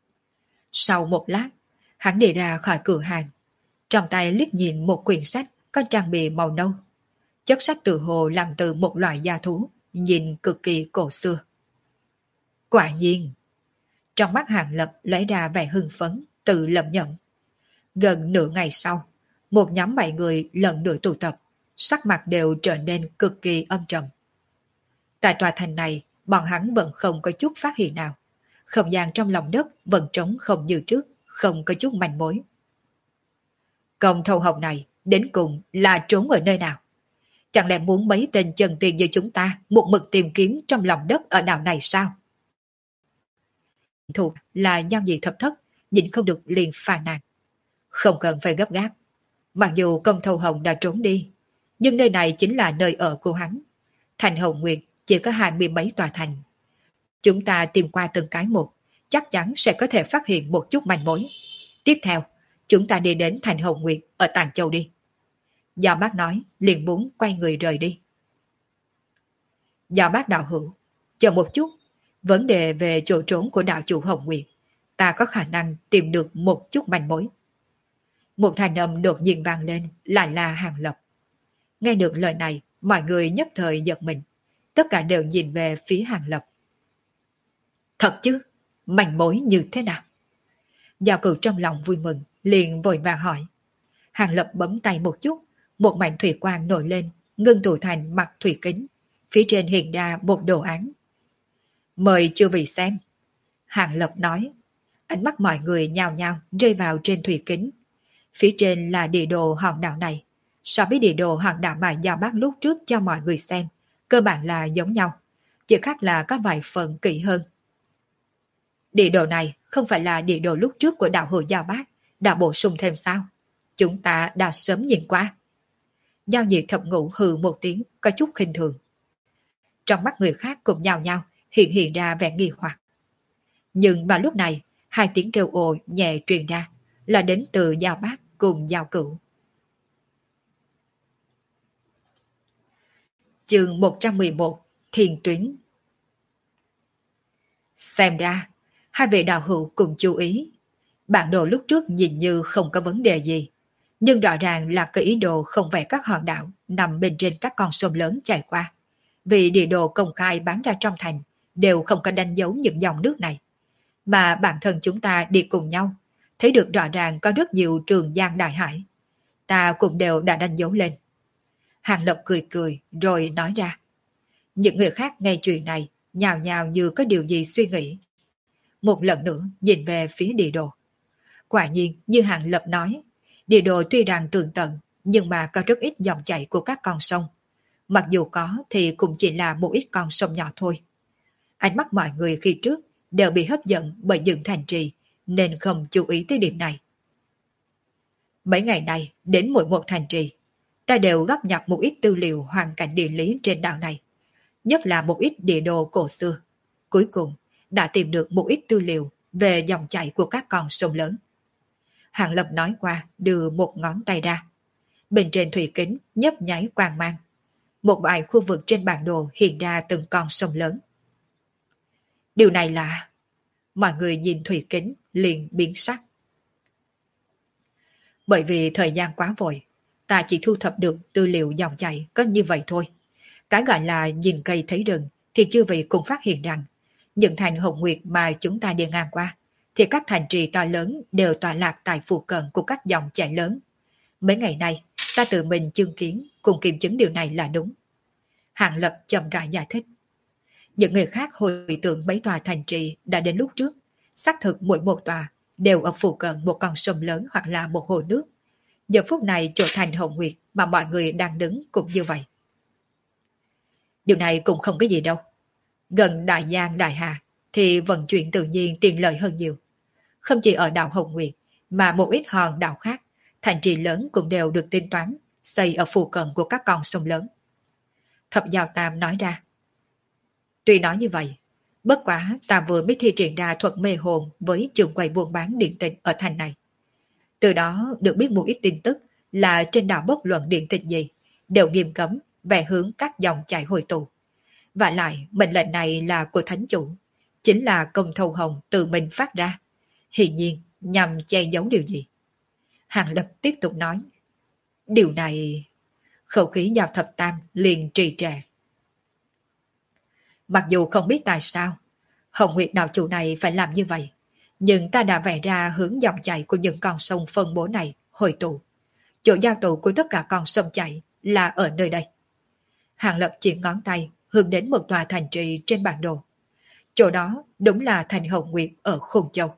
Sau một lát, hắn đi ra khỏi cửa hàng, trong tay liếc nhìn một quyển sách có trang bìa màu nâu. Chất sách tự hồ làm từ một loại da thú, nhìn cực kỳ cổ xưa. Quả nhiên, trong mắt Hàng Lập lấy ra vẻ hưng phấn, tự lẩm nhẩm. Gần nửa ngày sau, một nhóm 7 người lần nữa tụ tập, sắc mặt đều trở nên cực kỳ âm trầm. Tại tòa thành này, bọn hắn vẫn không có chút phát hiện nào. Không gian trong lòng đất vẫn trống không như trước, không có chút manh mối. Công thâu hồng này, đến cùng là trốn ở nơi nào? Chẳng lẽ muốn mấy tên chân tiền như chúng ta một mực tìm kiếm trong lòng đất ở đảo này sao? Thủ là giao dị thập thất, nhìn không được liền phàn nàn. Không cần phải gấp gáp. Mặc dù công thâu hồng đã trốn đi, nhưng nơi này chính là nơi ở của hắn. Thành Hồng Nguyệt chỉ có 20 mấy tòa thành. Chúng ta tìm qua từng cái một, chắc chắn sẽ có thể phát hiện một chút manh mối. Tiếp theo, chúng ta đi đến Thành Hồng Nguyệt ở Tàng Châu đi. Giao Bác nói, liền muốn quay người rời đi. Giao Bác đạo hữu, chờ một chút, vấn đề về chỗ trốn của đạo chủ Hồng Nguyệt, ta có khả năng tìm được một chút manh mối. Một thanh âm đột nhiên vang lên, lại là Hàng Lập. Nghe được lời này, mọi người nhất thời giật mình, tất cả đều nhìn về phía Hàng Lập. Thật chứ, manh mối như thế nào? Giao Cửu trong lòng vui mừng, liền vội vàng hỏi. Hàng Lập bấm tay một chút, một mảnh thủy quang nổi lên, ngưng tụ thành mặt thủy kính. Phía trên hiện ra một đồ án. Mời chư vị xem. Hàng Lập nói. Ánh mắt mọi người nhào nhào rơi vào trên thủy kính. Phía trên là địa đồ hòn đảo này. So với địa đồ hòn đảo mà Giao Bác lúc trước cho mọi người xem, cơ bản là giống nhau, chỉ khác là có vài phần kỹ hơn. Địa đồ này không phải là địa đồ lúc trước của đạo hữu Giao Bác, đã bổ sung thêm sao? Chúng ta đã sớm nhìn qua. Giao Nhị Thập Ngũ hừ một tiếng, có chút khinh thường. Trong mắt người khác cùng nhào nhào hiện ra vẻ nghi hoặc. Nhưng mà lúc này, hai tiếng kêu ồ nhẹ truyền ra, là đến từ Giao Bác cùng Giao Cửu. Chương 111, Thiên Tuyến. Xem ra, hai vị đạo hữu cùng chú ý. Bản đồ lúc trước nhìn như không có vấn đề gì, nhưng rõ ràng là cái ý đồ không vẽ các hòn đảo nằm bên trên các con sông lớn chảy qua. Vì địa đồ công khai bán ra trong thành đều không có đánh dấu những dòng nước này. Mà bản thân chúng ta đi cùng nhau, thấy được rõ ràng có rất nhiều trường giang đại hải. Ta cũng đều đã đánh dấu lên. Hàng Lập cười cười rồi nói ra. Những người khác nghe chuyện này nhào nhào như có điều gì suy nghĩ. Một lần nữa nhìn về phía địa đồ. Quả nhiên như Hàng Lập nói, địa đồ tuy rằng tường tận nhưng mà có rất ít dòng chảy của các con sông. Mặc dù có thì cũng chỉ là một ít con sông nhỏ thôi. Ánh mắt mọi người khi trước đều bị hấp dẫn bởi những thành trì nên không chú ý tới điểm này. Mấy ngày nay đến mỗi một thành trì, ta đều góp nhặt một ít tư liệu hoàn cảnh địa lý trên đảo này, nhất là một ít địa đồ cổ xưa. Cuối cùng đã tìm được một ít tư liệu về dòng chảy của các con sông lớn. Hàng Lập nói qua đưa một ngón tay ra. Bên trên thủy kính nhấp nháy quang mang. Một vài khu vực trên bản đồ hiện ra từng con sông lớn. Điều này là... Mọi người nhìn thủy kính liền biến sắc. Bởi vì thời gian quá vội, ta chỉ thu thập được tư liệu dòng chảy có như vậy thôi. Cái gọi là nhìn cây thấy rừng thì chư vị cũng phát hiện rằng những thành Hồng Nguyệt mà chúng ta đi ngang qua thì các thành trì to lớn đều tọa lạc tại phụ cận của các dòng chảy lớn. Mấy ngày nay ta tự mình chứng kiến cùng kiểm chứng điều này là đúng. Hàng Lập chậm rãi giải thích. Những người khác hồi tưởng mấy tòa thành trì đã đến lúc trước, xác thực mỗi một tòa đều ở phụ cận một con sông lớn hoặc là một hồ nước. Giờ phút này chỗ thành Hồng Nguyệt mà mọi người đang đứng cũng như vậy. Điều này cũng không có gì đâu. Gần Đại Giang Đại Hà thì vận chuyển tự nhiên tiện lợi hơn nhiều. Không chỉ ở đảo Hồng Nguyệt mà một ít hòn đảo khác, thành trì lớn cũng đều được tính toán xây ở phụ cận của các con sông lớn. Thập Giao Tam nói ra. Tuy nói như vậy, bất quá ta vừa mới thi triển ra thuật mê hồn với trường quầy buôn bán điện tịch ở thành này. Từ đó được biết một ít tin tức là trên đảo bất luận điện tịch gì đều nghiêm cấm về hướng các dòng chảy hồi tụ. Và lại mệnh lệnh này là của thánh chủ, chính là Công Thâu Hồng tự mình phát ra, hiển nhiên nhằm che giấu điều gì. Hàng Lập tiếp tục nói. Điều này... Khẩu khí Giao Thập Tam liền trì trệ. Mặc dù không biết tại sao Hồng Nguyệt đạo chủ này phải làm như vậy, nhưng ta đã vẽ ra hướng dòng chảy của những con sông phân bố này hội tụ. Chỗ giao tụ của tất cả con sông chảy là ở nơi đây. Hàng Lập chỉ ngón tay hướng đến một tòa thành trì trên bản đồ. Chỗ đó đúng là thành Hồng Nguyệt ở Khôn Châu.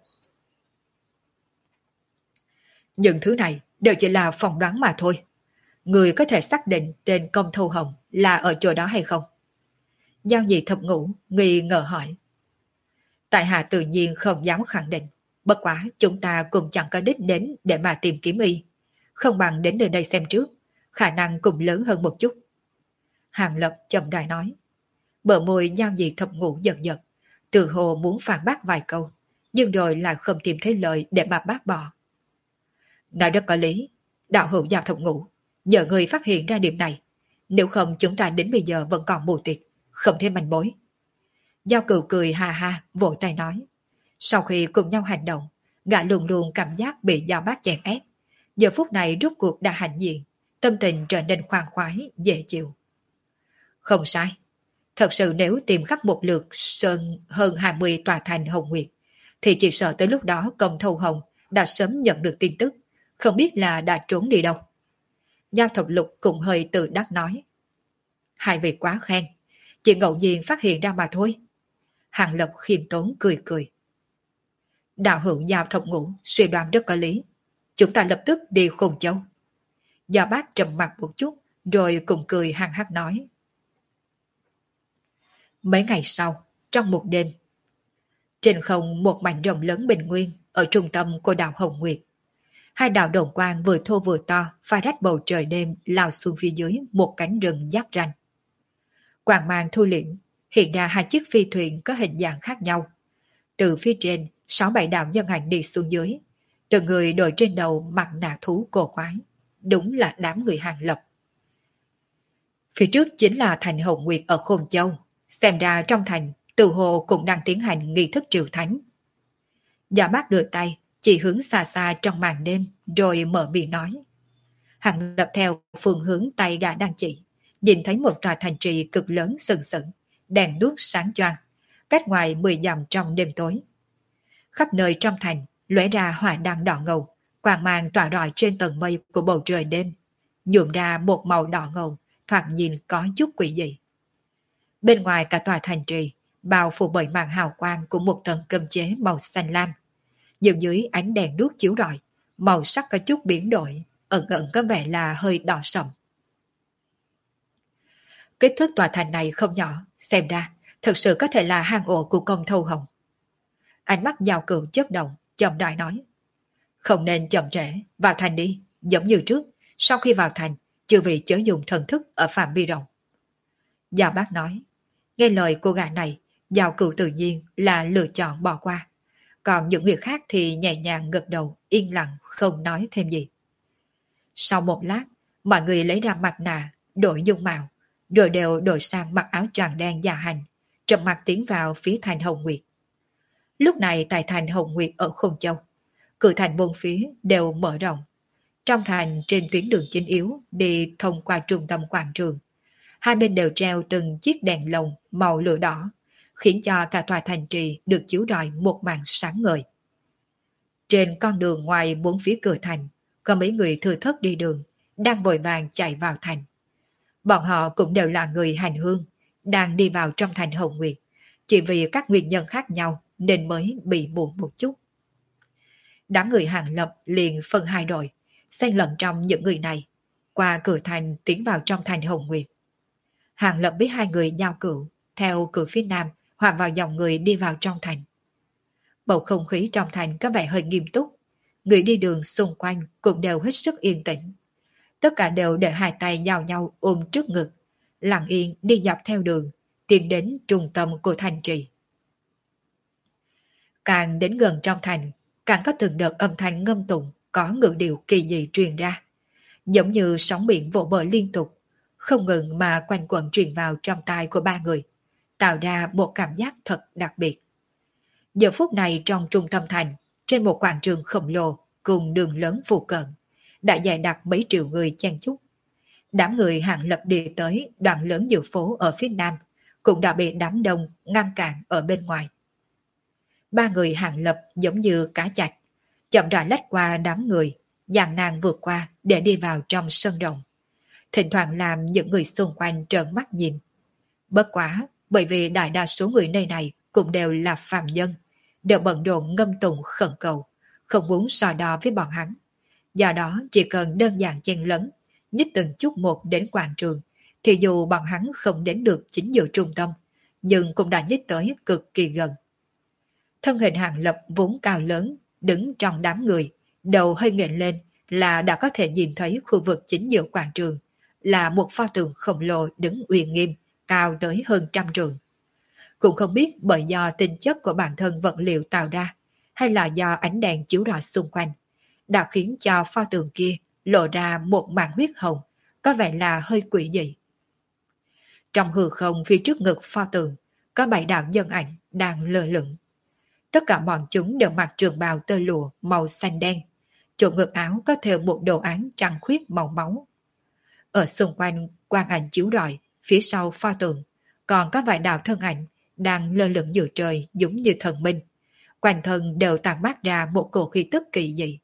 Những thứ này đều chỉ là phỏng đoán mà thôi. Người có thể xác định tên Công Thâu Hồng là ở chỗ đó hay không? Giao Nhị Thập Ngũ nghi ngờ hỏi. Tại hạ tự nhiên không dám khẳng định. Bất quá chúng ta cũng chẳng có đích đến để mà tìm kiếm y. Không bằng đến nơi đây xem trước. Khả năng cũng lớn hơn một chút. Hàng Lập chậm rãi nói. Bờ môi Giao Nhị Thập Ngũ giật giật. Từ hồ muốn phản bác vài câu, nhưng rồi lại không tìm thấy lời để mà bác bỏ. Nói rất có lý. Đạo hữu Giao Thập Ngũ, nhờ người phát hiện ra điểm này. Nếu không chúng ta đến bây giờ vẫn còn mù tịt, không thêm manh mối. Giao Cửu cười ha ha, vội tay nói. Sau khi cùng nhau hành động, gã luôn luôn cảm giác bị Giao Bác chèn ép. Giờ phút này rút cuộc đã hạnh diện, tâm tình trở nên khoan khoái, dễ chịu. Không sai. Thật sự nếu tìm khắp một lượt sơn hơn 20 tòa thành Hồng Nguyệt, thì chỉ sợ tới lúc đó Công Thâu Hồng đã sớm nhận được tin tức, không biết là đã trốn đi đâu. Giao Thập Lục cũng hơi tự đắc nói. Hai vị quá khen, chỉ ngẫu nhiên phát hiện ra mà thôi. Hàng Lập khiêm tốn cười cười. Đạo hữu Giao Thập Ngũ suy đoán rất có lý. Chúng ta lập tức đi Khôn Châu. Giao Bác trầm mặt một chút, rồi cùng cười hăng hắc nói. Mấy ngày sau, trong một đêm, trên không một mảnh rộng lớn bình nguyên ở trung tâm của đảo Hồng Nguyệt. Hai đạo đồn quang vừa thô vừa to phá rách bầu trời đêm lao xuống phía dưới một cánh rừng giáp ranh. Quang mang thu liễm, hiện ra hai chiếc phi thuyền có hình dạng khác nhau. Từ phía trên, 6-7 đạo nhân ảnh đi xuống dưới. Từng người đội trên đầu mặt nạ thú cổ quái. Đúng là đám người Hàng Lập. Phía trước chính là thành Hồng Nguyệt ở Khôn Châu. Xem ra trong thành, Từ Hồ cũng đang tiến hành nghi thức triều thánh. Giả Bác đưa tay, chỉ hướng xa xa trong màn đêm, rồi mở miệng nói. Hàng Lập theo phương hướng tay gã đang chỉ, nhìn thấy một tòa thành trì cực lớn sừng sững, đèn đuốc sáng choang, cách ngoài 10 dặm trong đêm tối. Khắp nơi trong thành lóe ra hỏa đăng đỏ ngầu, quang mang tỏa rọi trên tầng mây của bầu trời đêm, nhuộm ra một màu đỏ ngầu, thoạt nhìn có chút quỷ dị. Bên ngoài cả tòa thành trì, bao phủ bởi màn hào quang của một tầng cơm chế màu xanh lam. Nhưng dưới ánh đèn đuốc chiếu rọi, màu sắc có chút biến đổi, ẩn ẩn có vẻ là hơi đỏ sậm. Kích thước tòa thành này không nhỏ, xem ra thực sự có thể là hang ổ của Công Thâu Hồng. Ánh mắt Giao Cửu chớp động, chậm rãi nói. Không nên chậm trễ, vào thành đi, giống như trước, sau khi vào thành, chư vị chớ dùng thần thức ở phạm vi rộng. Giao Bác nói, nghe lời cô gái này, Giao Cửu tự nhiên là lựa chọn bỏ qua. Còn những người khác thì nhẹ nhàng gật đầu, yên lặng, không nói thêm gì. Sau một lát, mọi người lấy ra mặt nạ, đổi dung mạo, rồi đều đổi sang mặc áo choàng đen dạ hành, trầm mặc tiến vào phía thành Hồng Nguyệt. Lúc này tại thành Hồng Nguyệt ở Khôn Châu, cửa thành bốn phía đều mở rộng. Trong thành trên tuyến đường chính yếu đi thông qua trung tâm quảng trường, hai bên đều treo từng chiếc đèn lồng màu lửa đỏ, khiến cho cả tòa thành trì được chiếu rọi một màn sáng ngời. Trên con đường ngoài bốn phía cửa thành, có mấy người thừa thớt đi đường, đang vội vàng chạy vào thành. Bọn họ cũng đều là người hành hương, đang đi vào trong thành Hồng Nguyệt, chỉ vì các nguyên nhân khác nhau nên mới bị muộn một chút. Đám người Hàng Lập liền phân hai đội, xen lẫn trong những người này, qua cửa thành tiến vào trong thành Hồng Nguyệt. Hàng Lập với hai người Giao Cửu, theo cửa phía nam, hòa vào dòng người đi vào trong thành. Bầu không khí trong thành có vẻ hơi nghiêm túc, người đi đường xung quanh cũng đều hết sức yên tĩnh. Tất cả đều để hai tay giao nhau ôm trước ngực, lặng yên đi dọc theo đường, tiến đến trung tâm của thành trì. Càng đến gần trong thành, càng có từng đợt âm thanh ngâm tụng có ngữ điệu kỳ dị truyền ra, giống như sóng biển vỗ bờ liên tục, không ngừng mà quanh quẩn truyền vào trong tai của ba người, tạo ra một cảm giác thật đặc biệt. Giờ phút này trong trung tâm thành, trên một quảng trường khổng lồ cùng đường lớn phụ cận, đã dày đặc mấy triệu người chen chúc. Đám người Hàng Lập đi tới đoạn lớn giữa phố ở phía nam, cũng đã bị đám đông ngăn cản ở bên ngoài. Ba người Hàng Lập giống như cá chạch, chậm rãi lách qua đám người, dàn nàng vượt qua để đi vào trong sân rộng. Thỉnh thoảng làm những người xung quanh trợn mắt nhìn. Bất quá, bởi vì đại đa số người nơi này cũng đều là phàm nhân, đều bận rộn ngâm tụng khẩn cầu, không muốn so đo với bọn hắn. Do đó chỉ cần đơn giản chen lấn, nhích từng chút một đến quảng trường, thì dù bọn hắn không đến được chính giữa trung tâm, nhưng cũng đã nhích tới cực kỳ gần. Thân hình Hàng Lập vốn cao lớn, đứng trong đám người, đầu hơi nghệch lên là đã có thể nhìn thấy khu vực chính giữa quảng trường, là một pho tượng khổng lồ đứng uy nghiêm, cao tới hơn 100 trượng. Cũng không biết bởi do tính chất của bản thân vật liệu tạo ra, hay là do ánh đèn chiếu rọi xung quanh, đã khiến cho pho tượng kia lộ ra một màn huyết hồng, có vẻ là hơi quỷ dị. Trong hư không phía trước ngực pho tượng, có 7 đạo nhân ảnh đang lơ lửng. Tất cả bọn chúng đều mặc trường bào tơ lụa màu xanh đen, chỗ ngực áo có thêu một đồ án trăng khuyết màu máu. Ở xung quanh quang ảnh chiếu rọi, phía sau pho tượng, còn có vài đạo thân ảnh đang lơ lửng giữa trời giống như thần minh. Quanh thân đều tàn mát ra một cổ khí tức kỳ dị.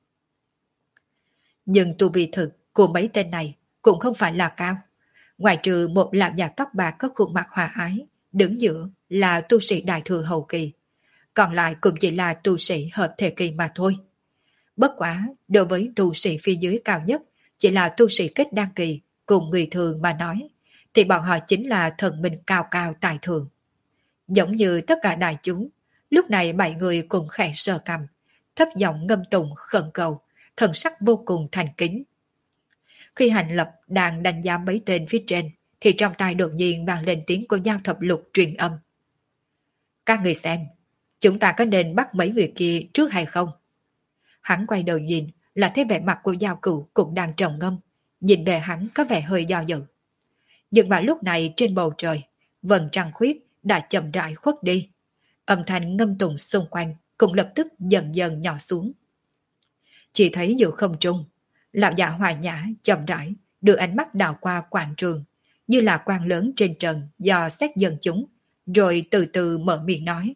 Nhưng tu vi thực của mấy tên này cũng không phải là cao. Ngoài trừ một lão già tóc bạc có khuôn mặt hòa ái, đứng giữa là tu sĩ đại thừa hậu kỳ. Còn lại cũng chỉ là tu sĩ hợp thể kỳ mà thôi. Bất quá, đối với tu sĩ phía dưới cao nhất, chỉ là tu sĩ kết đăng kỳ, cùng người thường mà nói, thì bọn họ chính là thần minh cao cao tài thượng. Giống như tất cả đại chúng, lúc này 7 người cùng khẽ sờ cằm, thấp giọng ngâm tụng khẩn cầu, thần sắc vô cùng thành kính. Khi Hành Lập đang đánh giá mấy tên phía trên, thì trong tai đột nhiên vang lên tiếng của Giao Thập Lục truyền âm. Các người xem, chúng ta có nên bắt mấy người kia trước hay không? Hắn quay đầu nhìn, là thấy vẻ mặt của Giao Cửu cũng đang trầm ngâm, nhìn về hắn có vẻ hơi do dự. Nhưng vào lúc này trên bầu trời, vầng trăng khuyết đã chậm rãi khuất đi. Âm thanh ngâm tụng xung quanh cũng lập tức dần dần nhỏ xuống. Chỉ thấy giữa không trung, lão già hòa nhã chậm rãi đưa ánh mắt đảo qua quảng trường, như là quang lớn trên trần do xét dần chúng, rồi từ từ mở miệng nói.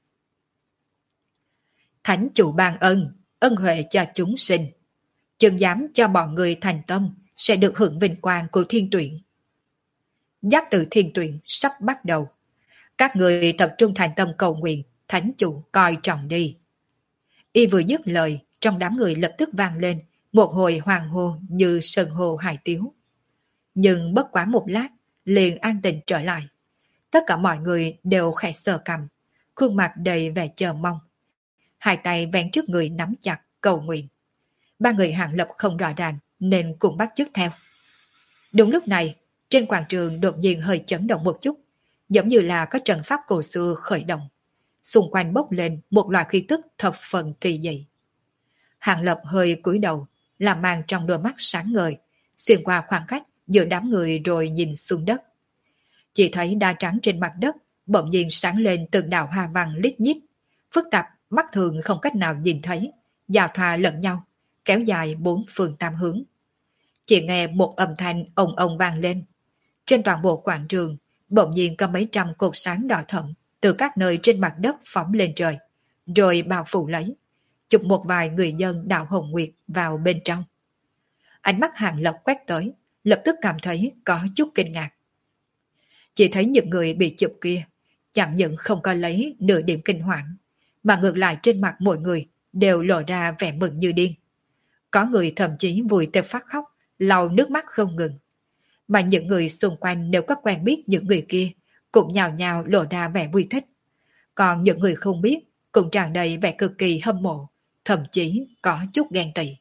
Thánh chủ ban ân, ân huệ cho chúng sinh. Chừng dám cho bọn người thành tâm sẽ được hưởng vinh quang của thiên tuyển. Giáp từ thiên tuyển sắp bắt đầu. Các người tập trung thành tâm cầu nguyện, thánh chủ coi trọng đi. Y vừa dứt lời, trong đám người lập tức vang lên một hồi hoàng hô như sơn hồ hải tiếu. Nhưng bất quá một lát, liền an tĩnh trở lại. Tất cả mọi người đều khẽ sờ cằm, khuôn mặt đầy vẻ chờ mong. Hai tay vén trước người nắm chặt, cầu nguyện. Ba người Hàng Lập không rõ ràng nên cũng bắt chước theo. Đúng lúc này, trên quảng trường đột nhiên hơi chấn động một chút, giống như là có trận pháp cổ xưa khởi động. Xung quanh bốc lên một loại khí tức thập phần kỳ dị. Hàng Lập hơi cúi đầu, làm màn trong đôi mắt sáng ngời, xuyên qua khoảng cách giữa đám người rồi nhìn xuống đất. Chỉ thấy đá trắng trên mặt đất bỗng nhiên sáng lên từng đạo hoa văn lít nhít, phức tạp, mắt thường không cách nào nhìn thấy, giao thoa lẫn nhau, kéo dài 4 phương tám hướng. Chỉ nghe một âm thanh ồng ồng vang lên. Trên toàn bộ quảng trường, bỗng nhiên có mấy trăm cột sáng đỏ thẫm từ các nơi trên mặt đất phóng lên trời, rồi bao phủ lấy, chụp một vài người dân đạo Hồng Nguyệt vào bên trong. Ánh mắt Hàng Lập quét tới, lập tức cảm thấy có chút kinh ngạc. Chỉ thấy những người bị chụp kia, chẳng những không có lấy nửa điểm kinh hoàng, mà ngược lại trên mặt mỗi người đều lộ ra vẻ mừng như điên. Có người thậm chí vùi tê phát khóc, lau nước mắt không ngừng. Mà những người xung quanh nếu có quen biết những người kia, cũng nhào nhào lộ ra vẻ vui thích. Còn những người không biết, cũng tràn đầy vẻ cực kỳ hâm mộ, thậm chí có chút ghen tị.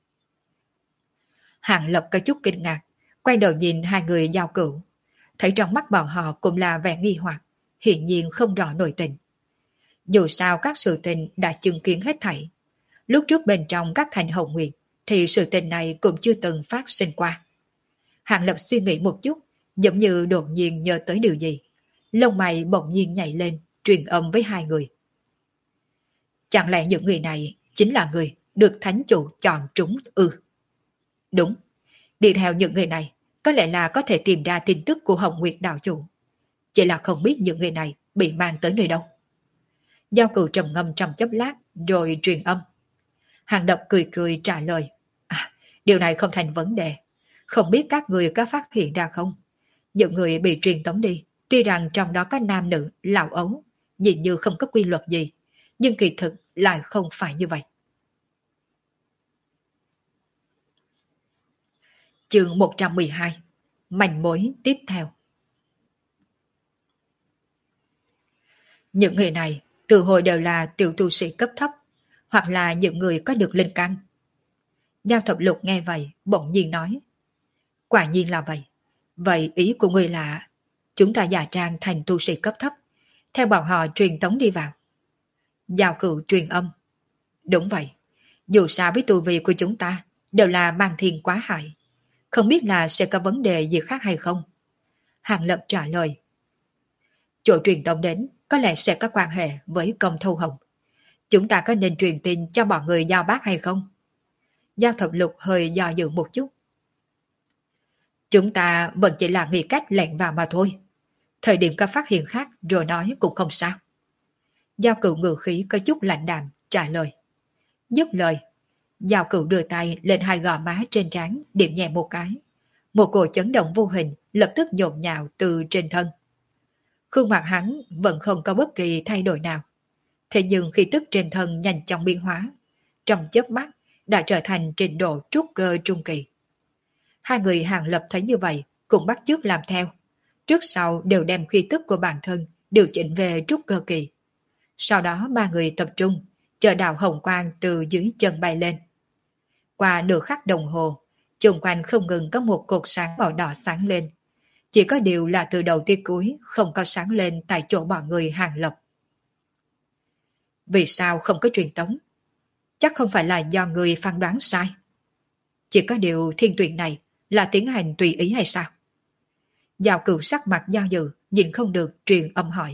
Hàng Lập có chút kinh ngạc, quay đầu nhìn hai người Giao Cửu. Thấy trong mắt bọn họ cũng là vẻ nghi hoặc, hiển nhiên không rõ nội tình. Dù sao các sự tình đã chứng kiến hết thảy. Lúc trước bên trong các thành Hồng Nguyệt, thì sự tình này cũng chưa từng phát sinh qua. Hàng Lập suy nghĩ một chút, giống như đột nhiên nhớ tới điều gì. Lông mày bỗng nhiên nhảy lên, truyền âm với hai người. Chẳng lẽ những người này chính là người được thánh chủ chọn trúng ư? Đúng, đi theo những người này, có lẽ là có thể tìm ra tin tức của Hồng Nguyệt đạo chủ. Chỉ là không biết những người này bị mang tới nơi đâu. Giao Cửu trầm ngâm trong chốc lát rồi truyền âm. Hàng Lập cười cười trả lời. À, điều này không thành vấn đề. Không biết các người có phát hiện ra không? Những người bị truyền tống đi, tuy rằng trong đó có nam nữ, lão ấu, nhìn như không có quy luật gì, nhưng kỳ thực lại không phải như vậy. Chương 112. Manh mối tiếp theo. Những người này từ hồi đều là tiểu tu sĩ cấp thấp, hoặc là những người có được linh căn. Giao Thập Lục nghe vậy, bỗng nhiên nói. Quả nhiên là vậy. Vậy ý của người là chúng ta giả trang thành tu sĩ cấp thấp, theo bọn họ truyền tống đi vào. Giao Cửu truyền âm. Đúng vậy. Dù sao với tu vi của chúng ta đều là mang thiên quá hại. Không biết là sẽ có vấn đề gì khác hay không? Hàng Lập trả lời. Chỗ truyền tống đến có lẽ sẽ có quan hệ với Công Thâu Hồng. Chúng ta có nên truyền tin cho bọn người giao bác hay không? Giao Thập Lục hơi do dự một chút. Chúng ta vẫn chỉ là nghĩ cách lẻn vào mà thôi. Thời điểm có phát hiện khác rồi nói cũng không sao. Giao Cửu ngữ khí có chút lạnh đạm trả lời. Dứt lời, Giao Cửu đưa tay lên hai gò má trên trán điểm nhẹ một cái. Một cổ chấn động vô hình lập tức nhộn nhạo từ trên thân. Khuôn mặt hắn vẫn không có bất kỳ thay đổi nào. Thế nhưng khi tức trên thân nhanh chóng biến hóa, trong chớp mắt đã trở thành trình độ trúc cơ trung kỳ. Hai người Hàng Lập thấy như vậy cũng bắt chước làm theo. Trước sau đều đem khí tức của bản thân điều chỉnh về trúc cơ kỳ. Sau đó ba người tập trung, chờ đạo hồng quang từ dưới chân bay lên. Qua nửa khắc đồng hồ, xung quanh không ngừng có một cột sáng màu đỏ sáng lên. Chỉ có điều là từ đầu tới cuối không có sáng lên tại chỗ bọn người Hàng Lập. Vì sao không có truyền tống? Chắc không phải là do người phán đoán sai. Chỉ có điều thiên tuyển này là tiến hành tùy ý hay sao? Giao Cửu sắc mặt do dự, nhìn không được truyền âm hỏi.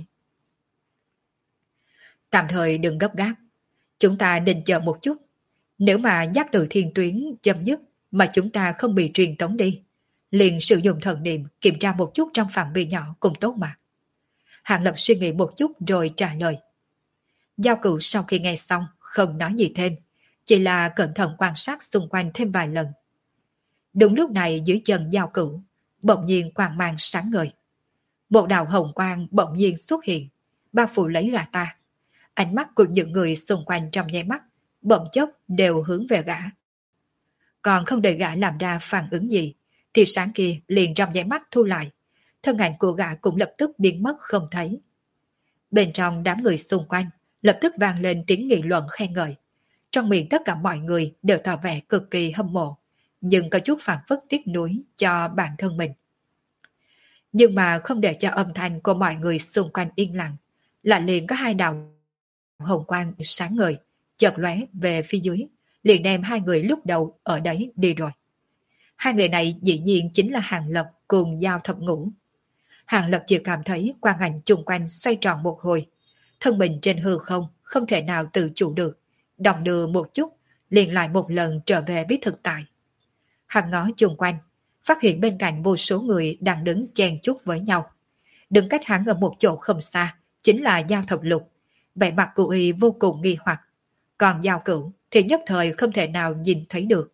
Tạm thời đừng gấp gáp. Chúng ta định chờ một chút. Nếu mà giác tự thiên tuyến chấm dứt mà chúng ta không bị truyền tống đi, liền sử dụng thần niệm kiểm tra một chút trong phạm vi nhỏ cũng tốt mà. Hàng Lập suy nghĩ một chút rồi trả lời. Giao Cửu sau khi nghe xong không nói gì thêm, chỉ là cẩn thận quan sát xung quanh thêm vài lần. Đúng lúc này dưới chân Giao Cửu bỗng nhiên quang mang sáng ngời. Một đạo hồng quang bỗng nhiên xuất hiện, bao phủ lấy gã ta. Ánh mắt của những người xung quanh trong nháy mắt bỗng chốc đều hướng về gã. Còn không đợi gã làm ra phản ứng gì, thì sáng kia liền trong nháy mắt thu lại. Thân ảnh của gã cũng lập tức biến mất không thấy. Bên trong đám người xung quanh lập tức vang lên tiếng nghị luận khen ngợi. Trong miệng tất cả mọi người đều tỏ vẻ cực kỳ hâm mộ, nhưng có chút phản phất tiếc nuối cho bản thân mình. Nhưng mà không để cho âm thanh của mọi người xung quanh yên lặng, lại liền có hai đạo hồng quang sáng ngời, chợt lóe về phía dưới, liền đem hai người lúc đầu ở đấy đi rồi. Hai người này dĩ nhiên chính là Hàng Lập cùng Giao Thập Ngũ. Hàng Lập chỉ cảm thấy quang ảnh chung quanh xoay tròn một hồi, thân mình trên hư không không thể nào tự chủ được, đong đưa một chút, liền lại một lần trở về với thực tại. Hắn ngó chung quanh, phát hiện bên cạnh vô số người đang đứng chen chúc với nhau. Đứng cách hắn ở một chỗ không xa, chính là Giao Thập Lục. Vẻ mặt của y vô cùng nghi hoặc, còn Giao Cửu thì nhất thời không thể nào nhìn thấy được.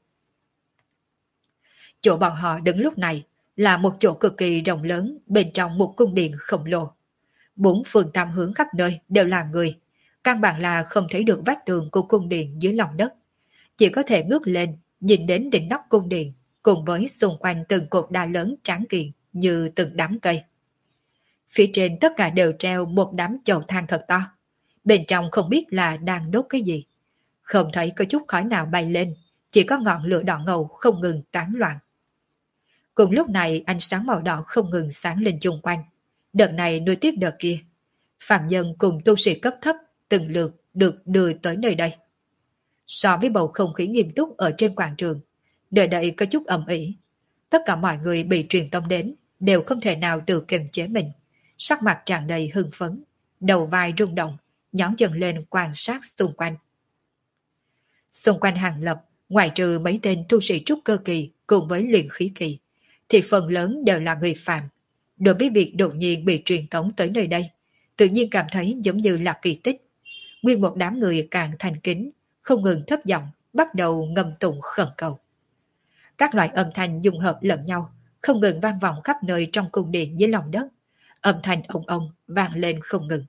Chỗ bọn họ đứng lúc này là một chỗ cực kỳ rộng lớn bên trong một cung điện khổng lồ. Bốn phương tam hướng khắp nơi đều là người, căn bản là không thấy được vách tường của cung điện dưới lòng đất. Chỉ có thể ngước lên, nhìn đến đỉnh nóc cung điện, cùng với xung quanh từng cột đá lớn tráng kiện như từng đám cây. Phía trên tất cả đều treo một đám chậu than thật to. Bên trong không biết là đang đốt cái gì. Không thấy có chút khói nào bay lên, chỉ có ngọn lửa đỏ ngầu không ngừng tán loạn. Cùng lúc này ánh sáng màu đỏ không ngừng sáng lên chung quanh. Đợt này nối tiếp đợt kia. Phạm nhân cùng tu sĩ cấp thấp từng lượt được đưa tới nơi đây. So với bầu không khí nghiêm túc ở trên quảng trường, nơi đây có chút ầm ĩ. Tất cả mọi người bị truyền tông đến đều không thể nào tự kiềm chế mình. Sắc mặt tràn đầy hưng phấn, đầu vai rung động, nhón dần lên quan sát xung quanh. Xung quanh Hàng Lập, Ngoài trừ mấy tên tu sĩ trúc cơ kỳ cùng với luyện khí kỳ, thì phần lớn đều là người phàm. Đối với việc đột nhiên bị truyền tống tới nơi đây, tự nhiên cảm thấy giống như là kỳ tích. Nguyên một đám người càng thành kính, không ngừng thấp giọng, bắt đầu ngâm tụng khẩn cầu. Các loại âm thanh dung hợp lẫn nhau, không ngừng vang vọng khắp nơi trong cung điện dưới lòng đất. Âm thanh ông vang lên không ngừng.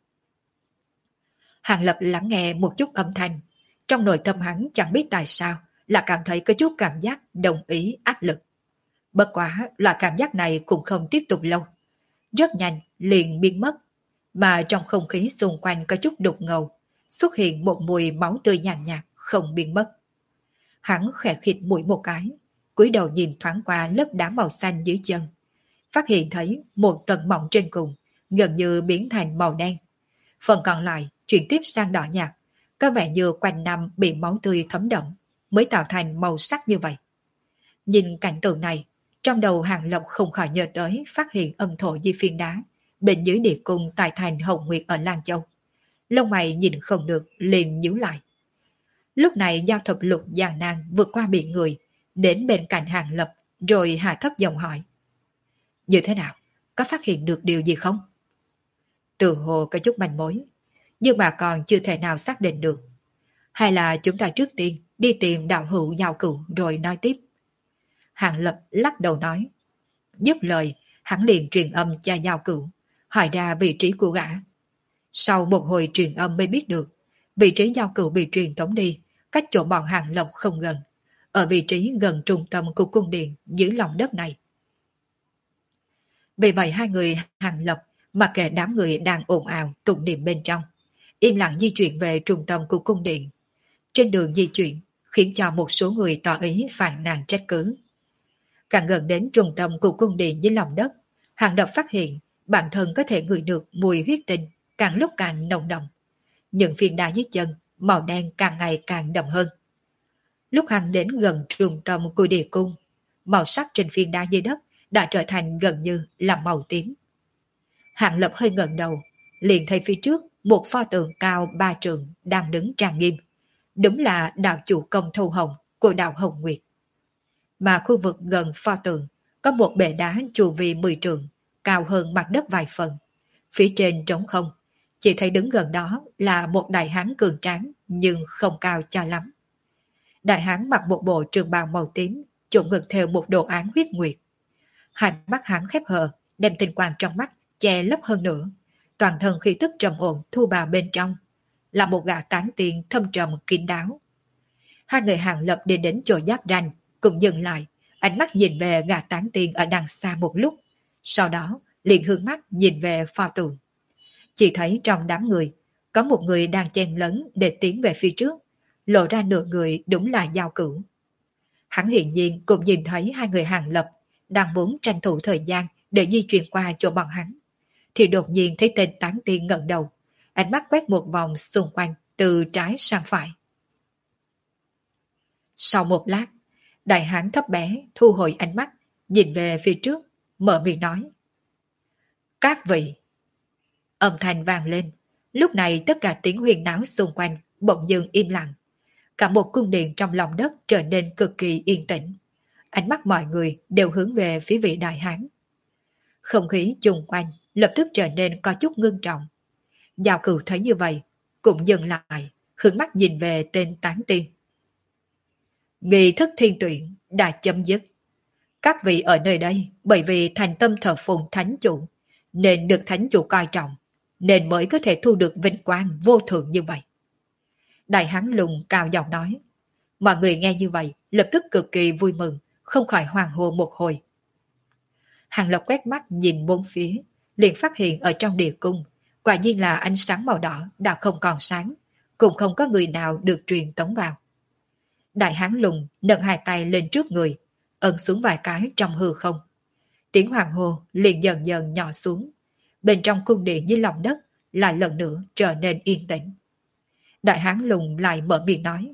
Hàng Lập lắng nghe một chút âm thanh. Trong nội tâm hắn chẳng biết tại sao là cảm thấy có chút cảm giác đồng ý áp lực. Bất quá loại cảm giác này cũng không tiếp tục lâu. Rất nhanh liền biến mất. Mà trong không khí xung quanh có chút đục ngầu, xuất hiện một mùi máu tươi nhàn nhạt không biến mất. Hắn khẽ khịt mũi một cái, cúi đầu nhìn thoáng qua lớp đá màu xanh dưới chân. Phát hiện thấy một tầng mỏng trên cùng, gần như biến thành màu đen. Phần còn lại chuyển tiếp sang đỏ nhạt, có vẻ như quanh năm bị máu tươi thấm đẫm, mới tạo thành màu sắc như vậy. Nhìn cảnh tượng này, trong đầu Hàng Lập không khỏi nhớ tới phát hiện âm thổ di phiên đá, bên dưới địa cung tại thành Hồng Nguyệt ở Lan Châu. Lông mày nhìn không được, liền nhíu lại. Lúc này Giao Thập Lục gian nan vượt qua biển người, đến bên cạnh Hàng Lập, rồi hạ thấp giọng hỏi. Như thế nào? Có phát hiện được điều gì không? Từ hồ có chút manh mối, nhưng mà còn chưa thể nào xác định được. Hay là chúng ta trước tiên đi tìm đạo hữu Giao Cửu rồi nói tiếp. Hàng Lập lắc đầu nói. Dứt lời, hắn liền truyền âm cho Giao Cửu, hỏi ra vị trí của gã. Sau một hồi truyền âm mới biết được, vị trí Giao Cửu bị truyền tống đi, cách chỗ bọn Hàng Lập không gần, ở vị trí gần trung tâm của cung điện dưới lòng đất này. Vì vậy hai người Hàng Lập mặc kệ đám người đang ồn ào tụng niệm bên trong, im lặng di chuyển về trung tâm của cung điện. Trên đường di chuyển, khiến cho một số người tỏ ý phàn nàn trách cứ. Càng gần đến trung tâm của cung điện dưới lòng đất, Hàng Lập phát hiện bản thân có thể ngửi được mùi huyết tinh càng lúc càng nồng đậm. Những phiến đá dưới chân, màu đen càng ngày càng đậm hơn. Lúc hắn đến gần trung tâm của địa cung, màu sắc trên phiến đá dưới đất đã trở thành gần như là màu tím. Hàng Lập hơi ngẩng đầu, liền thấy phía trước một pho tượng cao 3 trượng đang đứng trang nghiêm. Đúng là đạo chủ công Thâu Hồng của đạo Hồng Nguyệt. Mà khu vực gần pho tượng có một bệ đá chu vi 10 trượng, cao hơn mặt đất vài phần. Phía trên trống không, chỉ thấy đứng gần đó là một đại hán cường tráng nhưng không cao cho lắm. Đại hán mặc một bộ trường bào màu tím, chỗ ngực theo một đồ án huyết nguyệt. Hai mắt hắn khép hờ, đem tinh quang trong mắt che lấp hơn nữa. Toàn thân khí tức trầm ổn thu vào bên trong, là một gã tán tiên thâm trầm kín đáo. Hai người Hàng Lập đi đến chỗ giáp ranh, cùng dừng lại, ánh mắt nhìn về gã tán tiên ở đằng xa một lúc, sau đó liền hướng mắt nhìn về pho tượng. Chỉ thấy trong đám người, có một người đang chen lấn để tiến về phía trước, lộ ra nửa người đúng là Giao Cửu. Hắn hiển nhiên cũng nhìn thấy hai người Hàng Lập đang muốn tranh thủ thời gian để di chuyển qua chỗ bọn hắn, thì đột nhiên thấy tên tán tiên ngẩng đầu, ánh mắt quét một vòng xung quanh từ trái sang phải. Sau một lát, đại hán thấp bé thu hồi ánh mắt, nhìn về phía trước, mở miệng nói. Các vị! Âm thanh vang lên, lúc này tất cả tiếng huyền náo xung quanh bỗng dưng im lặng. Cả một cung điện trong lòng đất trở nên cực kỳ yên tĩnh. Ánh mắt mọi người đều hướng về phía vị đại hán. Không khí chung quanh lập tức trở nên có chút ngưng trọng. Giao Cửu thấy như vậy, cũng dừng lại, hướng mắt nhìn về tên tán tiên. Nghi thức thiên tuyển đã chấm dứt. Các vị ở nơi đây bởi vì thành tâm thờ phụng thánh chủ, nên được thánh chủ coi trọng, nên mới có thể thu được vinh quang vô thượng như vậy. Đại hán lùng cao giọng nói. Mọi người nghe như vậy, lập tức cực kỳ vui mừng, không khỏi hoàng hô một hồi. Hàng Lập quét mắt nhìn bốn phía, liền phát hiện ở trong địa cung, quả nhiên là ánh sáng màu đỏ đã không còn sáng, cũng không có người nào được truyền tống vào. Đại hán lùng nâng hai tay lên trước người, ấn xuống vài cái trong hư không. Tiếng hoàng hô liền dần dần nhỏ xuống. Bên trong cung điện dưới lòng đất lại lần nữa trở nên yên tĩnh. Đại hán lùng lại mở miệng nói.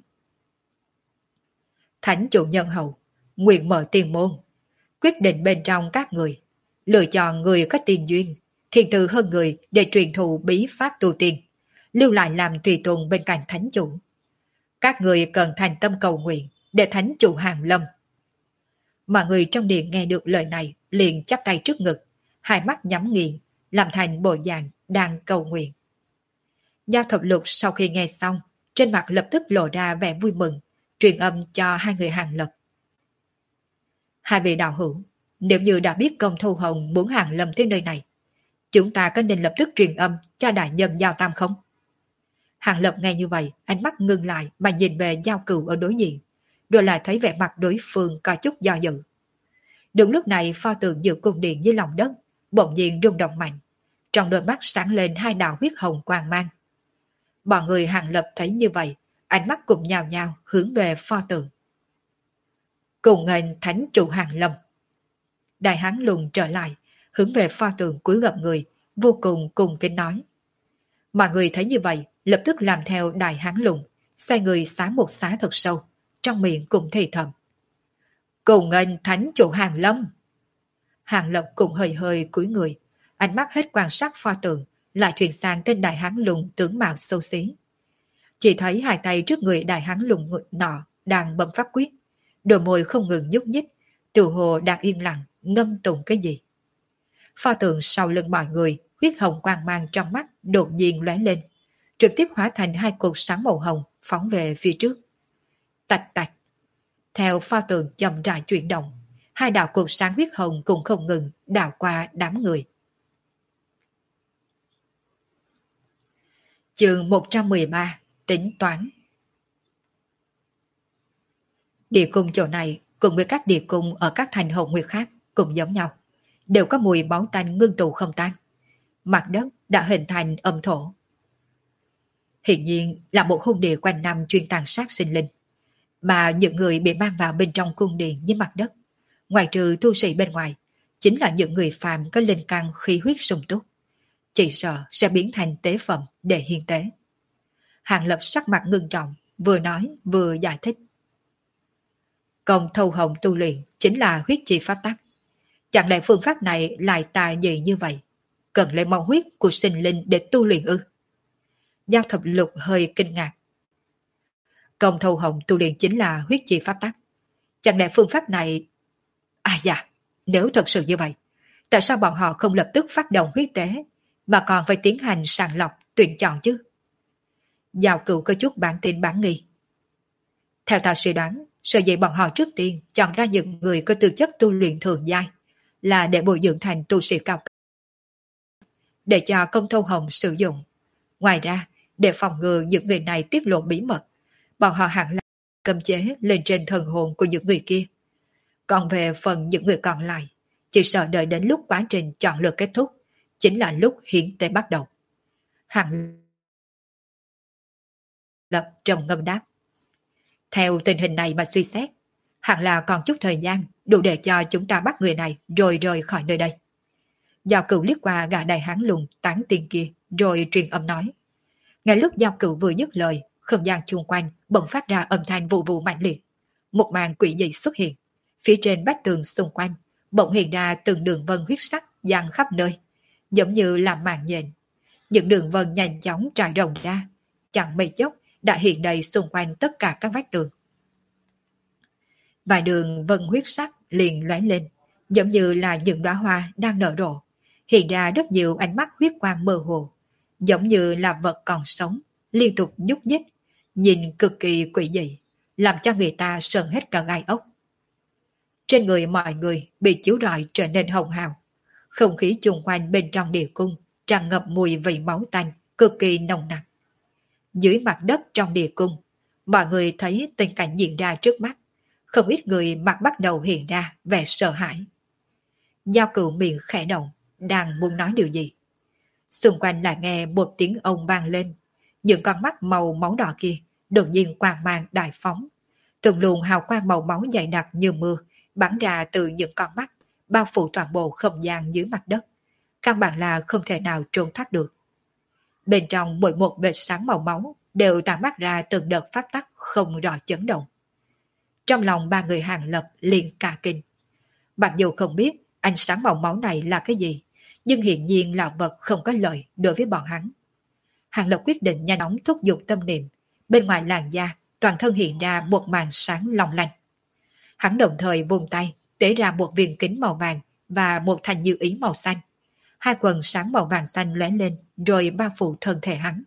Thánh chủ nhân hậu, nguyện mở tiền môn, quyết định bên trong các người, lựa chọn người có tiền duyên, thiên tư hơn người để truyền thụ bí pháp tu tiên, lưu lại làm tùy tùng bên cạnh thánh chủ. Các người cần thành tâm cầu nguyện, để thánh chủ Hàng Lâm. Mọi người trong điện nghe được lời này liền chắp tay trước ngực, hai mắt nhắm nghiền, làm thành bộ dạng đang cầu nguyện. Giao Thập Lục sau khi nghe xong, trên mặt lập tức lộ ra vẻ vui mừng, truyền âm cho hai người Hàng Lập. Hai vị đạo hữu, nếu như đã biết công Thu Hồng muốn Hàng Lâm tới nơi này, chúng ta có nên lập tức truyền âm cho đại nhân Giao Tam không? Hàng Lập nghe như vậy, ánh mắt ngưng lại mà nhìn về Giao Cửu ở đối diện, rồi lại thấy vẻ mặt đối phương có chút do dự. Đúng lúc này pho tượng giữa cung điện dưới lòng đất bỗng nhiên rung động mạnh, trong đôi mắt sáng lên hai đạo huyết hồng quang mang. Bọn người Hàng Lập thấy như vậy, ánh mắt cùng nhào nhào hướng về pho tượng. Cùng nghênh thánh chủ Hàng Lâm. Đại hán lùn trở lại, hướng về pho tượng cúi gập người, vô cùng cung kính nói. Mọi người thấy như vậy, lập tức làm theo đại hán lùn, xoay người xá một xá thật sâu, trong miệng cùng thì thầm. Cùng nghênh thánh chủ Hàng Lâm. Hàng Lập cũng hơi hơi cúi người, ánh mắt hết quan sát pho tượng, lại chuyển sang tên đại hán lùn tướng mạo xấu xí. Chỉ thấy hai tay trước người đại hán lùn nọ đang bấm pháp quyết, đôi môi không ngừng nhúc nhích, tự hồ đang yên lặng ngâm tụng cái gì. Pho tượng sau lưng mọi người, huyết hồng quang mang trong mắt đột nhiên lóe lên, trực tiếp hóa thành hai cột sáng màu hồng phóng về phía trước. Tạch tạch. Theo pho tượng chậm rãi chuyển động, hai đạo cột sáng huyết hồng cũng không ngừng đảo qua đám người. Chương 113, tính toán. Địa cung chỗ này cùng với các địa cung ở các thành Hồng Nguyệt khác cũng giống nhau, đều có mùi máu tanh ngưng tụ không tan. Mặt đất đã hình thành âm thổ. Hiển nhiên là một hung địa quanh năm chuyên tàn sát sinh linh, mà những người bị mang vào bên trong cung điện với mặt đất, ngoài trừ tu sĩ bên ngoài, chính là những người phàm có linh căn khí huyết sung túc, chỉ sợ sẽ biến thành tế phẩm để hiến tế. Hàng Lập sắc mặt ngưng trọng, vừa nói vừa giải thích. Công Thâu Hồng tu luyện chính là huyết chi pháp tắc. Chẳng lẽ phương pháp này lại tà dị như vậy? Cần lấy máu huyết của sinh linh để tu luyện ư? Giao Thập Lục hơi kinh ngạc. Công Thâu Hồng tu luyện chính là huyết chi pháp tắc. Chẳng lẽ phương pháp này... À dạ, nếu thật sự như vậy, tại sao bọn họ không lập tức phát động huyết tế, mà còn phải tiến hành sàng lọc, tuyển chọn chứ? Giao Cửu có chút bản tin bản nghi. Theo ta suy đoán, sở dĩ bọn họ trước tiên chọn ra những người có tư chất tu luyện thường giai là để bồi dưỡng thành tu sĩ cao cấp, để cho Công Thâu Hồng sử dụng. Ngoài ra, để phòng ngừa những người này tiết lộ bí mật, bọn họ hẳn là cấm chế lên trên thần hồn của những người kia. Còn về phần những người còn lại, chỉ sợ đợi đến lúc quá trình chọn lựa kết thúc, chính là lúc hiến tế bắt đầu. Hàng Lập trầm ngâm đáp. Theo tình hình này mà suy xét, hẳn là còn chút thời gian đủ để cho chúng ta bắt người này rồi rời khỏi nơi đây. Giao Cửu liếc qua gã đại hán lùn tán tiên kia rồi truyền âm nói. Ngay lúc Giao Cửu vừa dứt lời, không gian chung quanh bỗng phát ra âm thanh vụ vụ mạnh liệt. Một màn quỷ dị xuất hiện. Phía trên vách tường xung quanh bỗng hiện ra từng đường vân huyết sắc dang khắp nơi, giống như làm màn nhện. Những đường vân nhanh chóng trải rộng ra, chẳng mấy chốc đã hiện đầy xung quanh tất cả các vách tường. Vài đường vân huyết sắc liền lóe lên, giống như là những đóa hoa đang nở rộ, hiện ra rất nhiều ánh mắt huyết quang mơ hồ, giống như là vật còn sống, liên tục nhúc nhích, nhìn cực kỳ quỷ dị, làm cho người ta sờn hết cả gai ốc. Trên người mọi người bị chiếu rọi trở nên hồng hào, không khí chung quanh bên trong địa cung tràn ngập mùi vị máu tanh cực kỳ nồng nặc. Dưới mặt đất trong địa cung, mọi người thấy tình cảnh diễn ra trước mắt, không ít người mặt bắt đầu hiện ra vẻ sợ hãi. Giao Cửu miệng khẽ động, đang muốn nói điều gì. Xung quanh lại nghe một tiếng ông vang lên, những con mắt màu máu đỏ kia đột nhiên quang mang đại phóng, từng luồng hào quang màu máu dày đặc như mưa bắn ra từ những con mắt, bao phủ toàn bộ không gian dưới mặt đất, căn bản là không thể nào trốn thoát được. Bên trong mỗi một vệt sáng màu máu đều tản mát ra từng đợt pháp tắc không rõ chấn động. Trong lòng ba người Hàng Lập liền cả kinh. Mặc dù không biết ánh sáng màu máu này là cái gì, nhưng hiển nhiên là vật không có lợi đối với bọn hắn. Hàng Lập quyết định nhanh chóng thúc giục tâm niệm, bên ngoài làn da toàn thân hiện ra một màn sáng long lanh. Hắn đồng thời vung tay, tế ra một viên kính màu vàng và một thanh như ý màu xanh. Hai quần sáng màu vàng xanh lóe lên rồi bao phủ thân thể hắn.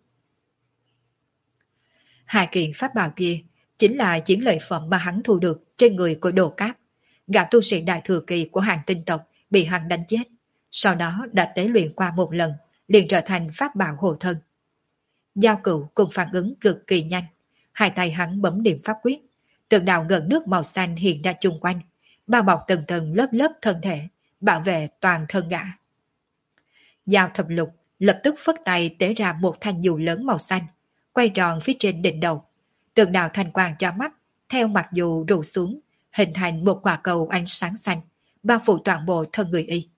Hai kiện pháp bảo kia chính là chiến lợi phẩm mà hắn thu được trên người của Đồ Cáp. Gã tu sĩ đại thừa kỳ của hàng tinh tộc bị hắn đánh chết, sau đó đã tế luyện qua một lần, liền trở thành pháp bảo hộ thân. Giao Cửu cùng phản ứng cực kỳ nhanh, hai tay hắn bấm điểm pháp quyết, từng đạo ngợn nước màu xanh hiện ra chung quanh, bao bọc từng tầng lớp lớp thân thể, bảo vệ toàn thân gã. Giao Thập Lục lập tức phất tay tế ra một thanh dù lớn màu xanh, quay tròn phía trên đỉnh đầu, từng đạo thanh quang cho mắt theo mặt dù rủ xuống, hình thành một quả cầu ánh sáng xanh, bao phủ toàn bộ thân người y.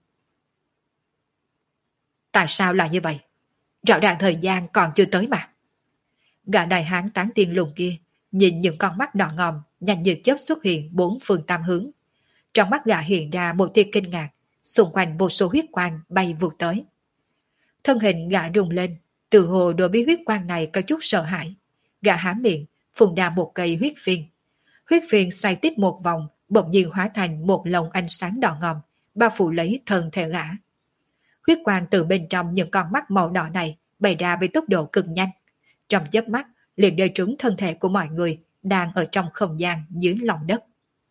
Tại sao lại như vậy? Rõ ràng thời gian còn chưa tới mà. Gã đại hán tán tiên lùn kia nhìn những con mắt đỏ ngòm nhanh như chớp xuất hiện bốn phương tam hướng. Trong mắt gã hiện ra một tia kinh ngạc, xung quanh vô số huyết quang bay vụt tới. Thân hình gã rung lên, từ hồ đối với huyết quang này có chút sợ hãi. Gã há miệng, phun ra một cây huyết phiên. Huyết phiên xoay tít một vòng, bỗng nhiên hóa thành một lồng ánh sáng đỏ ngòm, bao phủ lấy thân thể gã. Huyết quang từ bên trong những con mắt màu đỏ này bày ra với tốc độ cực nhanh. Trong chớp mắt, liền rơi trúng thân thể của mọi người đang ở trong không gian dưới lòng đất.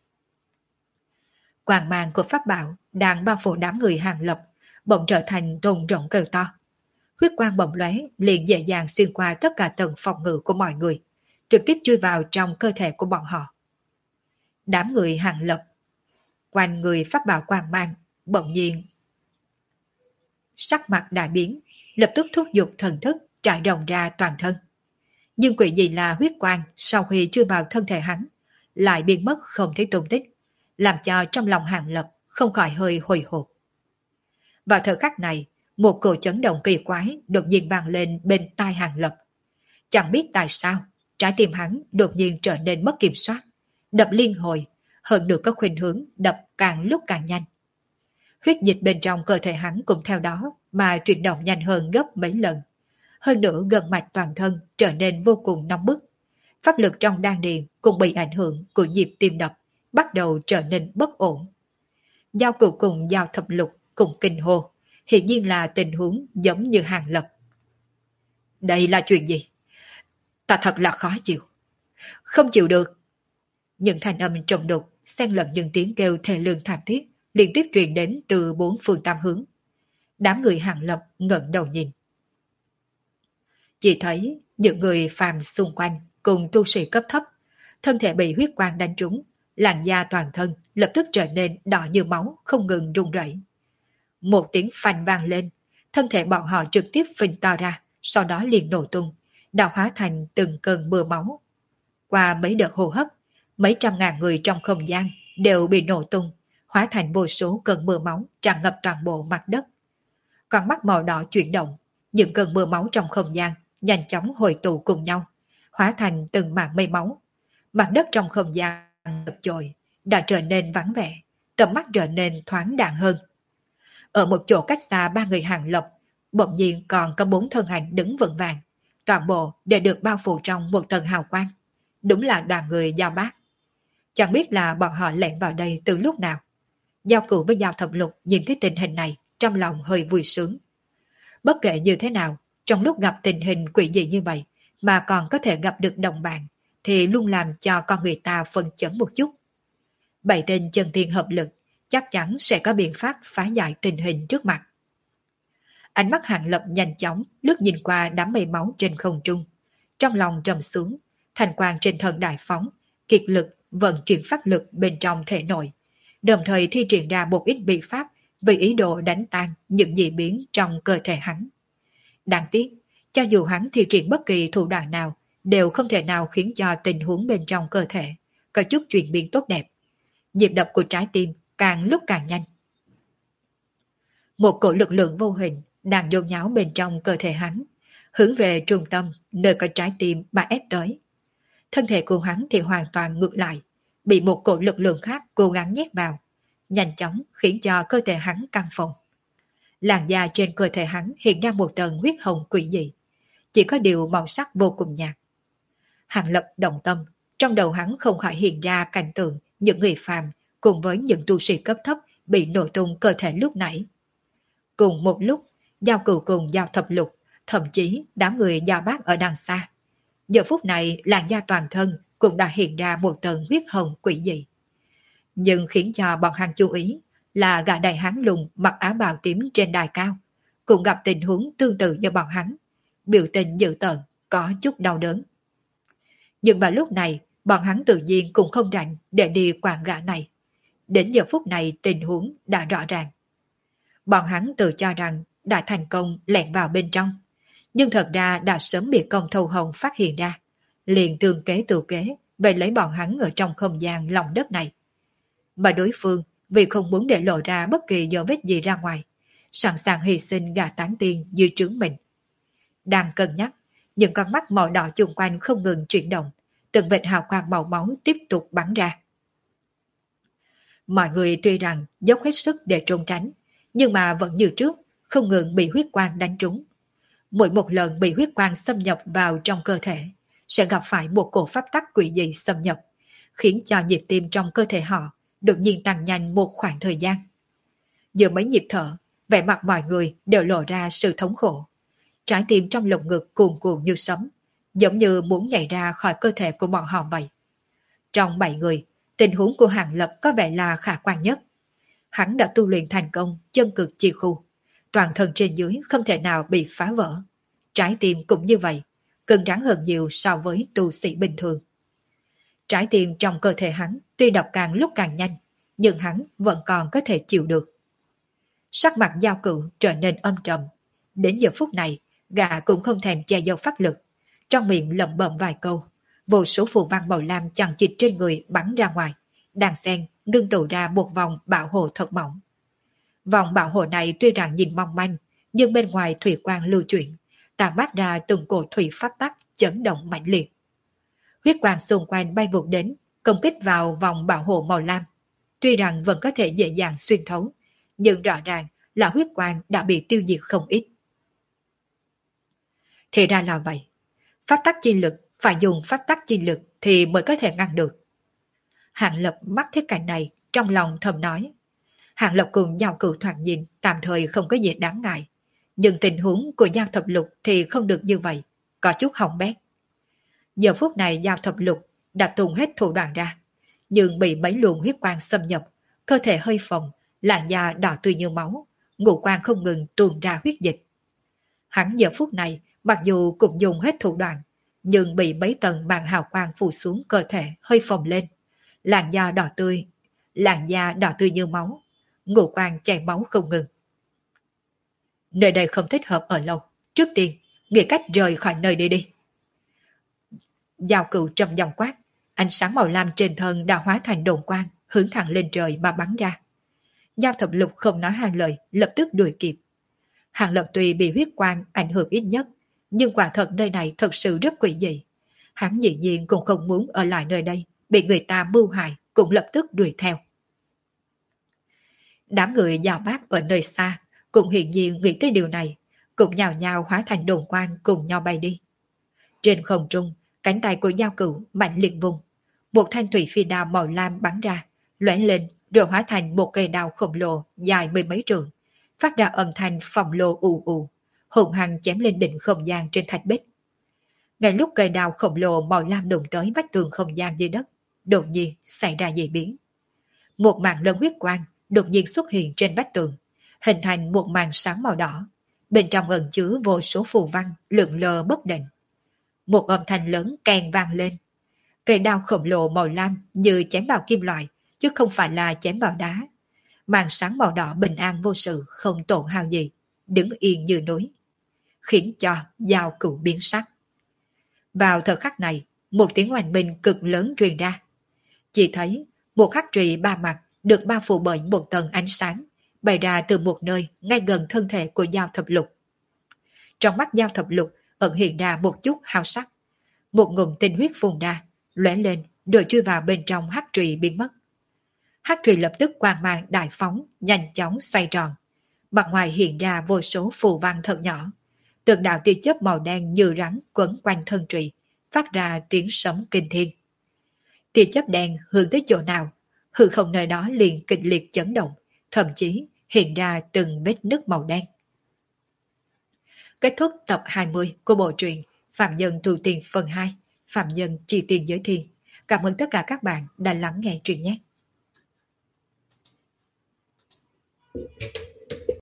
Quang mang của pháp bảo đang bao phủ đám người Hàng Lập, bỗng trở thành thùng rộng kêu to. Huyết quang bỗng lóe liền dễ dàng xuyên qua tất cả tầng phòng ngự của mọi người, trực tiếp chui vào trong cơ thể của bọn họ. Đám người Hàng Lập, quanh người pháp bảo quang mang, bỗng nhiên sắc mặt đại biến, lập tức thúc giục thần thức trải rộng ra toàn thân. Nhưng quỷ gì là huyết quang sau khi chui vào thân thể hắn, lại biến mất không thấy tung tích, làm cho trong lòng Hàng Lập không khỏi hơi hồi hộp. Vào thời khắc này, một cổ chấn động kỳ quái đột nhiên vang lên bên tai Hàng Lập. Chẳng biết tại sao, trái tim hắn đột nhiên trở nên mất kiểm soát, đập liên hồi, hơn nữa có khuynh hướng đập càng lúc càng nhanh. Huyết dịch bên trong cơ thể hắn cũng theo đó mà chuyển động nhanh hơn gấp mấy lần. Hơn nữa gân mạch toàn thân trở nên vô cùng nóng bức. Pháp lực trong đan điền cũng bị ảnh hưởng của nhịp tim đập, bắt đầu trở nên bất ổn. Giao Cửu cùng Giao Thập Lục cùng kinh hô, hiển nhiên là tình huống giống như Hàng Lập. Đây là chuyện gì? Ta thật là khó chịu. Không chịu được. Những thanh âm trầm đục, xen lẫn những tiếng kêu thê lương thảm thiết, liên tiếp truyền đến từ bốn phương tam hướng. Đám người Hàng Lập ngẩng đầu nhìn. Chỉ thấy những người phàm xung quanh cùng tu sĩ cấp thấp, thân thể bị huyết quang đánh trúng, làn da toàn thân lập tức trở nên đỏ như máu, không ngừng run rẩy. Một tiếng phanh vang lên, thân thể bọn họ trực tiếp phình to ra, sau đó liền nổ tung, đào hóa thành từng cơn mưa máu. Qua mấy đợt hô hấp, mấy trăm ngàn người trong không gian đều bị nổ tung, hóa thành vô số cơn mưa máu tràn ngập toàn bộ mặt đất. Con mắt màu đỏ chuyển động, những cơn mưa máu trong không gian nhanh chóng hội tụ cùng nhau, hóa thành từng mảng mây máu. Mặt đất trong không gian ngập trôi đã trở nên vắng vẻ, tầm mắt trở nên thoáng đãng hơn. Ở một chỗ cách xa ba người Hàng Lập, bỗng nhiên còn có bốn thân ảnh đứng vững vàng, toàn bộ đều được bao phủ trong một tầng hào quang. Đúng là đoàn người Giao Bác. Chẳng biết là bọn họ lẻn vào đây từ lúc nào. Giao Cửu với Giao Thập Lục nhìn thấy tình hình này, trong lòng hơi vui sướng. Bất kể như thế nào, trong lúc gặp tình hình quỷ dị như vậy mà còn có thể gặp được đồng bạn, thì luôn làm cho con người ta phân chấn một chút. Bảy tên chân tiên hợp lực chắc chắn sẽ có biện pháp phá giải tình hình trước mặt. Ánh mắt Hàng Lập nhanh chóng lướt nhìn qua đám mây máu trên không trung, trong lòng trầm xuống, thành quang trên thân đại phóng, kiệt lực vận chuyển pháp lực bên trong thể nội, đồng thời thi triển ra một ít biện pháp vì ý đồ đánh tan những dị biến trong cơ thể hắn. Đáng tiếc, cho dù hắn thi triển bất kỳ thủ đoạn nào, đều không thể nào khiến cho tình huống bên trong cơ thể có chút chuyển biến tốt đẹp. Nhịp đập của trái tim càng lúc càng nhanh. Một cổ lực lượng vô hình đang dồn nháo bên trong cơ thể hắn, hướng về trung tâm nơi có trái tim mà ép tới. Thân thể của hắn thì hoàn toàn ngược lại, bị một cổ lực lượng khác cố gắng nhét vào, nhanh chóng khiến cho cơ thể hắn căng phồng. Làn da trên cơ thể hắn hiện ra một tầng huyết hồng quỷ dị, chỉ có điều màu sắc vô cùng nhạt. Hàng Lập động tâm, Trong đầu hắn không khỏi hiện ra cảnh tượng những người phàm cùng với những tu sĩ cấp thấp bị nổ tung cơ thể lúc nãy. Cùng một lúc, Giao Cửu cùng Giao Thập Lục, thậm chí đám người Giao Bác ở đằng xa. Giờ phút này làn da toàn thân cũng đã hiện ra một tầng huyết hồng quỷ dị. Nhưng khiến cho bọn hắn chú ý là gã đại hán lùn mặc áo bào tím trên đài cao, cũng gặp tình huống tương tự như bọn hắn, biểu tình dữ tợn, có chút đau đớn. Nhưng vào lúc này, bọn hắn tự nhiên cũng không rảnh để đi quản gã này. Đến giờ phút này tình huống đã rõ ràng. Bọn hắn tự cho rằng đã thành công lẻn vào bên trong, nhưng thật ra đã sớm bị công thâu hồng phát hiện ra, liền tương kế tự kế về lấy bọn hắn ở trong không gian lòng đất này. Mà đối phương vì không muốn để lộ ra bất kỳ dấu vết gì ra ngoài, sẵn sàng hy sinh gà tán tiên dưới trướng mình. Đang cân nhắc, những con mắt màu đỏ chung quanh không ngừng chuyển động, từng vệt hào quang màu máu tiếp tục bắn ra. Mọi người tuy rằng dốc hết sức để trốn tránh, nhưng mà vẫn như trước, không ngừng bị huyết quang đánh trúng. Mỗi một lần bị huyết quang xâm nhập vào trong cơ thể, sẽ gặp phải một cổ pháp tắc quỷ dị xâm nhập, khiến cho nhịp tim trong cơ thể họ đột nhiên tăng nhanh một khoảng thời gian. Giữa mấy nhịp thở, vẻ mặt mọi người đều lộ ra sự thống khổ. Trái tim trong lồng ngực cuồn cuộn như sấm, giống như muốn nhảy ra khỏi cơ thể của bọn họ vậy. Trong 7 người, tình huống của Hàng Lập có vẻ là khả quan nhất. Hắn đã tu luyện thành công chân cực chi khu, toàn thân trên dưới không thể nào bị phá vỡ. Trái tim cũng như vậy, cứng rắn hơn nhiều so với tu sĩ bình thường. Trái tim trong cơ thể hắn tuy đập càng lúc càng nhanh, nhưng hắn vẫn còn có thể chịu được. Sắc mặt Giao Cửu trở nên âm trầm. Đến giờ phút này, gã cũng không thèm che giấu pháp lực. Trong miệng lẩm bẩm vài câu, vô số phù văn màu lam chằng chịt trên người bắn ra ngoài, đàn xen ngưng tụ ra một vòng bảo hộ thật mỏng. Vòng bảo hộ này tuy rằng nhìn mong manh, nhưng bên ngoài thủy quang lưu chuyển, tàn mát ra từng cổ thủy pháp tắc chấn động mạnh liệt. Huyết quang xung quanh bay vụt đến, công kích vào vòng bảo hộ màu lam. Tuy rằng vẫn có thể dễ dàng xuyên thấu, nhưng rõ ràng là huyết quang đã bị tiêu diệt không ít. Thì ra là vậy. Pháp tắc chi lực phải dùng pháp tắc chi lực thì mới có thể ngăn được. Hạng Lập mắt thấy cảnh này, trong lòng thầm nói. Hạng Lập cùng Giao Cửu thoạt nhìn tạm thời không có gì đáng ngại, nhưng tình huống của Giao Thập Lục thì không được như vậy, có chút hỏng bét. Giờ phút này Giao Thập Lục đã tung hết thủ đoạn ra, nhưng bị mấy luồng huyết quang xâm nhập, cơ thể hơi phồng, làn da đỏ tươi như máu, ngũ quan không ngừng tuôn ra huyết dịch. Hắn giờ phút này mặc dù cũng dùng hết thủ đoạn, nhưng bị mấy tầng màn hào quang phủ xuống cơ thể hơi phồng lên, làn da đỏ tươi như máu, ngũ quan chảy máu không ngừng. Nơi đây không thích hợp ở lâu, trước tiên nghĩ cách rời khỏi nơi đây đi. Giao Cửu trầm giọng quát, ánh sáng màu lam trên thân đã hóa thành đồn quang, hướng thẳng lên trời mà bắn ra. Giao Thập Lục không nói hai lời, lập tức đuổi kịp. Hàng Lập tuy bị huyết quang ảnh hưởng ít nhất, nhưng quả thật nơi này thật sự rất quỷ dị. Hắn dĩ nhiên cũng không muốn ở lại nơi đây, bị người ta mưu hại, cũng lập tức đuổi theo. Đám người Giao Bác ở nơi xa cũng hiển nhiên nghĩ tới điều này, cũng nhào nhào hóa thành đồn quang cùng nhau bay đi. Trên không trung, cánh tay của Giao Cửu mạnh liệt vùng, một thanh thủy phi đao màu lam bắn ra, lóe lên rồi hóa thành một cây đao khổng lồ dài mười mấy trượng, phát ra âm thanh phòng lô ù ù, hùng hăng chém lên đỉnh không gian trên thạch bích. Ngay lúc cây đao khổng lồ màu lam đụng tới vách tường không gian dưới đất, đột nhiên xảy ra dị biến. Một màn lớn huyết quang đột nhiên xuất hiện trên vách tường, hình thành một màn sáng màu đỏ, bên trong ẩn chứa vô số phù văn lượn lờ bất định. Một âm thanh lớn kèn vang lên. Cây đao khổng lồ màu lam như chém vào kim loại, chứ không phải là chém vào đá. Màn sáng màu đỏ bình an vô sự, không tổn hao gì, đứng yên như núi, khiến cho Giao Cửu biến sắc. Vào thời khắc này, một tiếng oanh minh cực lớn truyền ra. Chỉ thấy một hắc trụy ba mặt được bao phủ bởi một tầng ánh sáng, bày ra từ một nơi ngay gần thân thể của Giao Thập Lục. Trong mắt Giao Thập Lục ẩn hiện ra một chút hào sắc. Một ngụm tinh huyết phun ra, lóe lên rồi chui vào bên trong hắc trụy biến mất. Hắc trụy lập tức quang mang đại phóng, nhanh chóng xoay tròn. Mặt ngoài hiện ra vô số phù văn thật nhỏ. Từng đạo tia chớp màu đen như rắn quấn quanh thân trụy, phát ra tiếng sấm kinh thiên. tia chớp đen hướng tới chỗ nào, hư không nơi đó liền kịch liệt chấn động, thậm chí hiện ra từng vết nứt màu đen. Kết thúc tập 20 của bộ truyện Phạm Nhân Tu Tiên phần 2, Phạm Nhân Chi Tiên Giới Thiên. Cảm ơn tất cả các bạn đã lắng nghe truyện nhé.